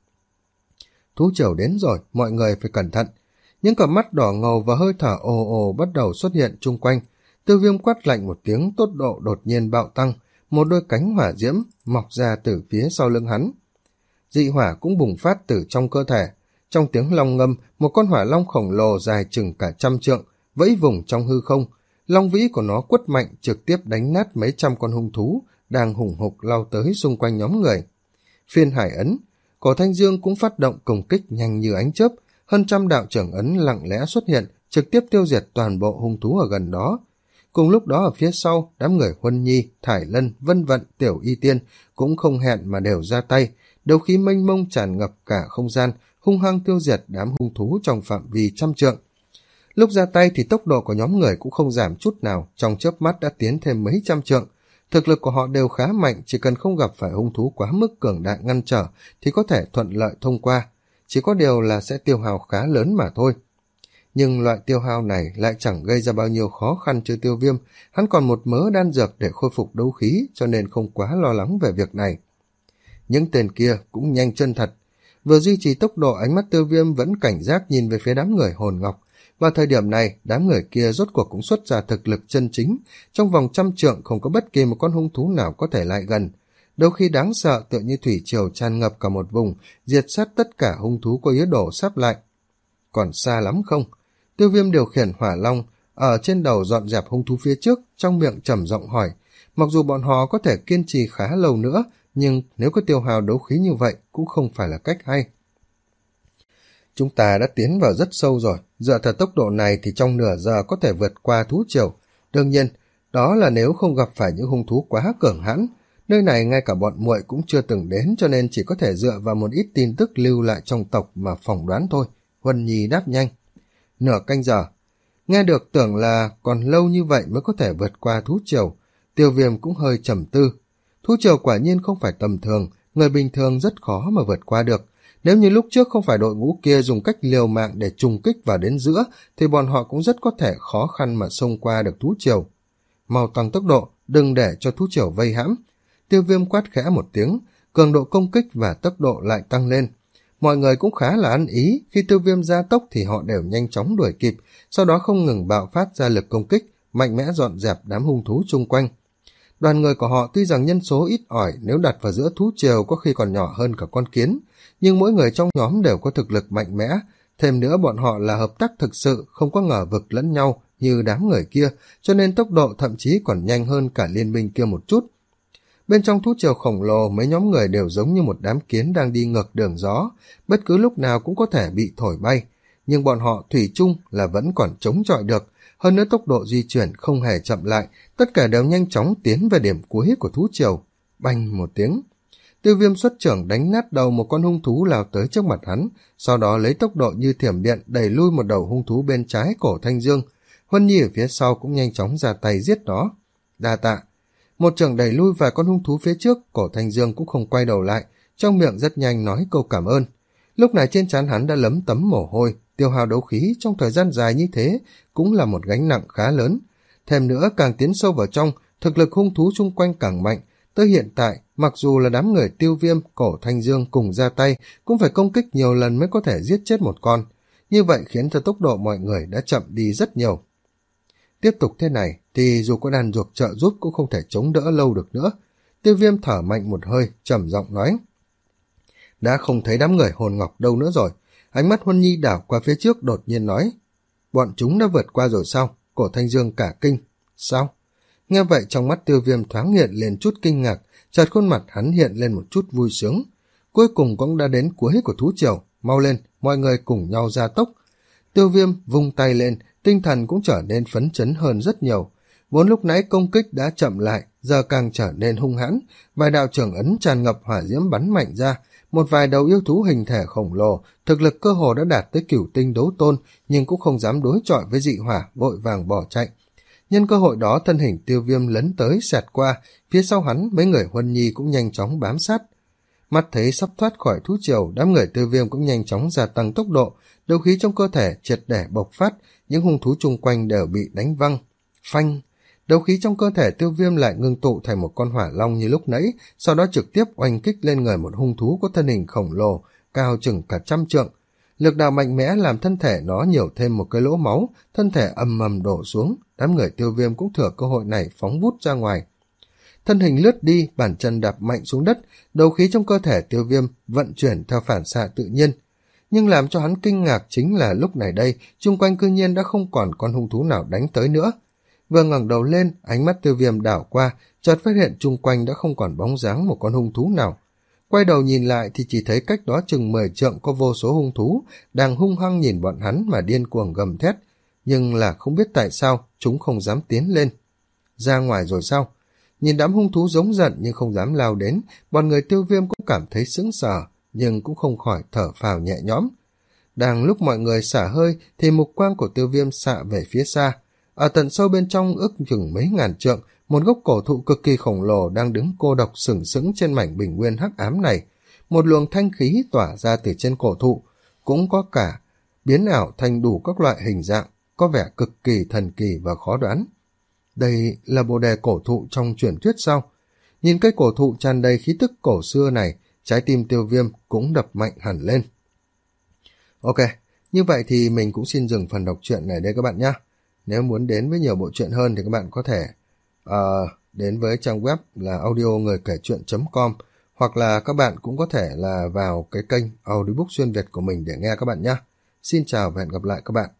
Thú triều đến rồi, mọi người phải cẩn thận. Những cặp mắt đỏ ngầu và hơi thở ồ ồ bắt đầu xuất hiện chung quanh. Tiêu Viêm quát lạnh một tiếng, tốc độ đột nhiên bạo tăng, một đôi cánh hỏa diễm mọc ra từ phía sau lưng hắn. Dị hỏa cũng bùng phát từ trong cơ thể. Trong tiếng long ngâm, một con hỏa long khổng lồ dài chừng cả trăm trượng, vẫy vùng trong hư không. Long vĩ của nó quất mạnh trực tiếp đánh nát mấy trăm con hung thú đang hùng hục lao tới xung quanh nhóm người. Phiên hải ấn, Cổ Thanh Dương cũng phát động công kích nhanh như ánh chớp, hơn trăm đạo trưởng ấn lặng lẽ xuất hiện, trực tiếp tiêu diệt toàn bộ hung thú ở gần đó. Cùng lúc đó ở phía sau, đám người Huân Nhi, Thải Lân, Vân Vận, Tiểu Y Tiên cũng không hẹn mà đều ra tay, đấu khí mênh mông tràn ngập cả không gian, hung hăng tiêu diệt đám hung thú trong phạm vi trăm trượng. Lúc ra tay thì tốc độ của nhóm người cũng không giảm chút nào, trong chớp mắt đã tiến thêm mấy trăm trượng. Thực lực của họ đều khá mạnh, chỉ cần không gặp phải hung thú quá mức cường đại ngăn trở thì có thể thuận lợi thông qua, chỉ có điều là sẽ tiêu hao khá lớn mà thôi. Nhưng loại tiêu hao này lại chẳng gây ra bao nhiêu khó khăn cho Tiêu Viêm, hắn còn một mớ đan dược để khôi phục đấu khí, cho nên không quá lo lắng về việc này. Những tên kia cũng nhanh chân thật. Vừa duy trì tốc độ, ánh mắt Tiêu Viêm vẫn cảnh giác nhìn về phía đám người Hồn Ngọc. Vào thời điểm này, đám người kia rốt cuộc cũng xuất ra thực lực chân chính. Trong vòng trăm trượng không có bất kỳ một con hung thú nào có thể lại gần. Đôi khi đáng sợ tựa như thủy triều tràn ngập cả một vùng, diệt sát tất cả hung thú có ý đồ sắp lại. Còn xa lắm không? Tiêu Viêm điều khiển hỏa long, ở trên đầu dọn dẹp hung thú phía trước, trong miệng trầm giọng hỏi. Mặc dù bọn họ có thể kiên trì khá lâu nữa, nhưng nếu có tiêu hao đấu khí như vậy cũng không phải là cách hay. Chúng ta đã tiến vào rất sâu rồi, dựa theo tốc độ này thì trong nửa giờ có thể vượt qua thú triều. Đương nhiên, đó là nếu không gặp phải những hung thú quá cường hãn. Nơi này ngay cả bọn muội cũng chưa từng đến, cho nên chỉ có thể dựa vào một ít tin tức lưu lại trong tộc mà phỏng đoán thôi. Huân Nhi đáp nhanh. Nửa canh giờ. Nghe được tưởng là còn lâu như vậy mới có thể vượt qua thú triều. Tiêu Viêm cũng hơi trầm tư. Thú triều quả nhiên không phải tầm thường, người bình thường rất khó mà vượt qua được. Nếu như lúc trước không phải đội ngũ kia dùng cách liều mạng để trùng kích vào đến giữa, thì bọn họ cũng rất có thể khó khăn mà xông qua được thú triều. Mau tăng tốc độ, đừng để cho thú triều vây hãm. Tiêu Viêm quát khẽ một tiếng, cường độ công kích và tốc độ lại tăng lên. Mọi người cũng khá là ăn ý, khi Tiêu Viêm gia tốc thì họ đều nhanh chóng đuổi kịp, sau đó không ngừng bạo phát ra lực công kích, mạnh mẽ dọn dẹp đám hung thú chung quanh. Đoàn người của họ tuy rằng nhân số ít ỏi, nếu đặt vào giữa thú triều có khi còn nhỏ hơn cả con kiến, nhưng mỗi người trong nhóm đều có thực lực mạnh mẽ, thêm nữa bọn họ là hợp tác thực sự, không có ngờ vực lẫn nhau như đám người kia, cho nên tốc độ thậm chí còn nhanh hơn cả liên minh kia một chút. Bên trong thú triều khổng lồ, mấy nhóm người đều giống như một đám kiến đang đi ngược đường gió, bất cứ lúc nào cũng có thể bị thổi bay, nhưng bọn họ thủy chung là vẫn còn chống chọi được, hơn nữa tốc độ di chuyển không hề chậm lại, tất cả đều nhanh chóng tiến về điểm cuối của thú triều. Bành một tiếng, Tiêu Viêm xuất trưởng đánh nát đầu một con hung thú lao tới trước mặt hắn, sau đó lấy tốc độ như thiểm điện đẩy lui một đầu hung thú bên trái cổ Thanh Dương. Huân Nhi ở phía sau cũng nhanh chóng ra tay giết nó. Đa tạ. Một trưởng đẩy lui vài con hung thú phía trước, cổ Thanh Dương cũng không quay đầu lại, trong miệng rất nhanh nói câu cảm ơn. Lúc này trên trán hắn đã lấm tấm mồ hôi, tiêu hao đấu khí trong thời gian dài như thế cũng là một gánh nặng khá lớn. Thêm nữa càng tiến sâu vào trong, thực lực hung thú xung quanh càng mạnh. Tới hiện tại, mặc dù là đám người Tiêu Viêm, cổ Thanh Dương cùng ra tay, cũng phải công kích nhiều lần mới có thể giết chết một con. Như vậy khiến cho tốc độ mọi người đã chậm đi rất nhiều. Tiếp tục thế này, thì dù có đàn ruột trợ giúp cũng không thể chống đỡ lâu được nữa. Tiêu Viêm thở mạnh một hơi, trầm giọng nói. Đã không thấy đám người hồn ngọc đâu nữa rồi. Ánh mắt Huân Nhi đảo qua phía trước đột nhiên nói. Bọn chúng đã vượt qua rồi sao? Cổ Thanh Dương cả kinh. Sao? Nghe vậy trong mắt Tiêu Viêm thoáng hiện lên chút kinh ngạc, chợt khuôn mặt hắn hiện lên một chút vui sướng. Cuối cùng cũng đã đến cuối của thú triều, mau lên, mọi người cùng nhau ra tốc. Tiêu Viêm vung tay lên, tinh thần cũng trở nên phấn chấn hơn rất nhiều. Vốn lúc nãy công kích đã chậm lại, giờ càng trở nên hung hãn, vài đạo trưởng ấn tràn ngập hỏa diễm bắn mạnh ra, một vài đầu yêu thú hình thể khổng lồ, thực lực cơ hồ đã đạt tới cửu tinh đấu tôn, nhưng cũng không dám đối chọi với dị hỏa, vội vàng bỏ chạy. Nhân cơ hội đó thân hình Tiêu Viêm lấn tới xẹt qua, phía sau hắn mấy người Huân Nhi cũng nhanh chóng bám sát. Mắt thấy sắp thoát khỏi thú triều, đám người Tiêu Viêm cũng nhanh chóng gia tăng tốc độ, đấu khí trong cơ thể triệt để bộc phát, những hung thú chung quanh đều bị đánh văng. Phanh! Đấu khí trong cơ thể Tiêu Viêm lại ngưng tụ thành một con hỏa long như lúc nãy, sau đó trực tiếp oanh kích lên người một hung thú có thân hình khổng lồ, cao chừng cả trăm trượng. Lực đạo mạnh mẽ làm thân thể nó nhiều thêm một cái lỗ máu, thân thể ầm ầm đổ xuống, đám người Tiêu Viêm cũng thừa cơ hội này phóng vút ra ngoài. Thân hình lướt đi, bàn chân đạp mạnh xuống đất, đấu khí trong cơ thể Tiêu Viêm vận chuyển theo phản xạ tự nhiên. Nhưng làm cho hắn kinh ngạc chính là lúc này đây, chung quanh cư nhiên đã không còn con hung thú nào đánh tới nữa. Vừa ngẩng đầu lên, ánh mắt Tiêu Viêm đảo qua, chợt phát hiện chung quanh đã không còn bóng dáng một con hung thú nào. Quay đầu nhìn lại thì chỉ thấy cách đó chừng mười trượng có vô số hung thú, đang hung hăng nhìn bọn hắn mà điên cuồng gầm thét, nhưng là không biết tại sao chúng không dám tiến lên. Ra ngoài rồi sao? Nhìn đám hung thú giống giận nhưng không dám lao đến, bọn người Tiêu Viêm cũng cảm thấy sững sờ, nhưng cũng không khỏi thở phào nhẹ nhõm. Đang lúc mọi người xả hơi thì mục quang của Tiêu Viêm xạ về phía xa. Ở tận sâu bên trong ước chừng mấy ngàn trượng, một gốc cổ thụ cực kỳ khổng lồ đang đứng cô độc sừng sững trên mảnh bình nguyên hắc ám này. Một luồng thanh khí tỏa ra từ trên cổ thụ, cũng có cả biến ảo thành đủ các loại hình dạng, có vẻ cực kỳ thần kỳ và khó đoán. Đây là bồ đề cổ thụ trong truyền thuyết sao? Nhìn cây cổ thụ tràn đầy khí tức cổ xưa này, trái tim Tiêu Viêm cũng đập mạnh hẳn lên. Ok, như vậy thì mình cũng xin dừng phần đọc truyện này đây các bạn nhé. Nếu muốn đến với nhiều bộ truyện hơn thì các bạn có thể uh, đến với trang web là audio người kể chuyện chấm com, hoặc là các bạn cũng có thể là vào cái kênh Audiobook Xuyên Việt của mình để nghe các bạn nhé. Xin chào và hẹn gặp lại các bạn.